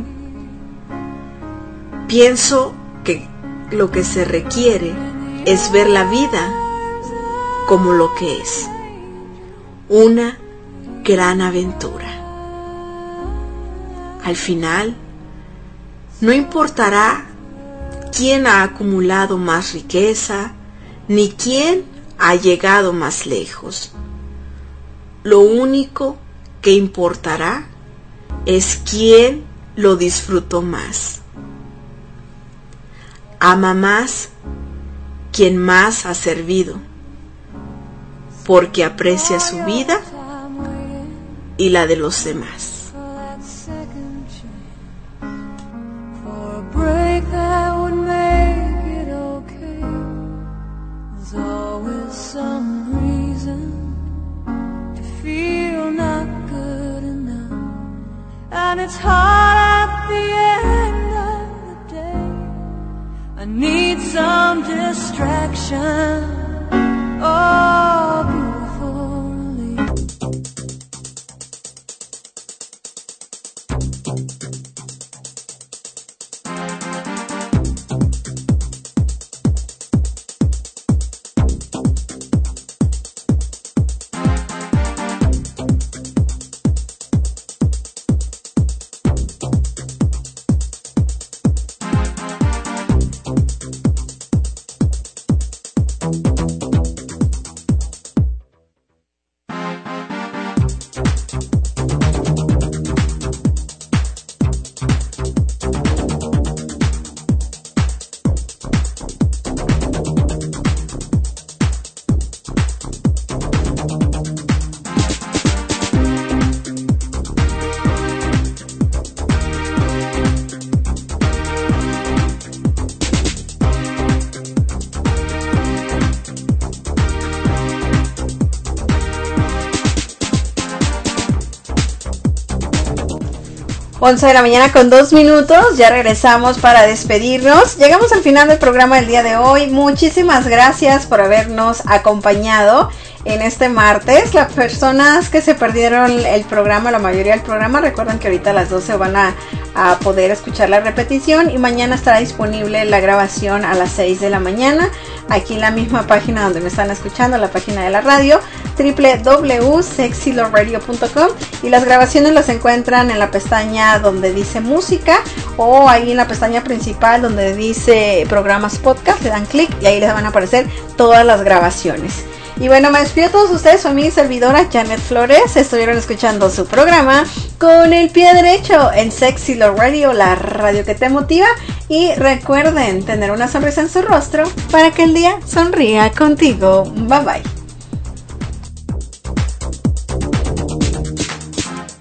Pienso que lo que se requiere es ver la vida como lo que es, una gran aventura. Al final, no importará quién ha acumulado más riqueza, ni quién ha llegado más lejos. Lo único que importará es quién lo disfrutó más. Ama más quien más ha servido, porque aprecia su vida y la de los demás. And it's hard at the end of the day. I need some distraction. Oh, beautiful relief. once de la mañana con dos minutos, ya regresamos para despedirnos. Llegamos al final del programa del día de hoy. Muchísimas gracias por habernos acompañado en este martes. Las personas que se perdieron el programa, la mayoría del programa, recuerden que ahorita a las doce van a, a poder escuchar la repetición y mañana estará disponible la grabación a las seis de la mañana. Aquí en la misma página donde me están escuchando, la página de la radio, doble u doble u doble u punto sexy love radio punto com, y las grabaciones las encuentran en la pestaña donde dice música o ahí en la pestaña principal donde dice programas podcast, le dan clic y ahí les van a aparecer todas las grabaciones. Y bueno, me despido a todos ustedes, soy mi servidora Janet Flores. Estuvieron escuchando su programa Con el Pie Derecho en Sexy Love Radio, la radio que te motiva. Y recuerden tener una sonrisa en su rostro para que el día sonría contigo. Bye bye.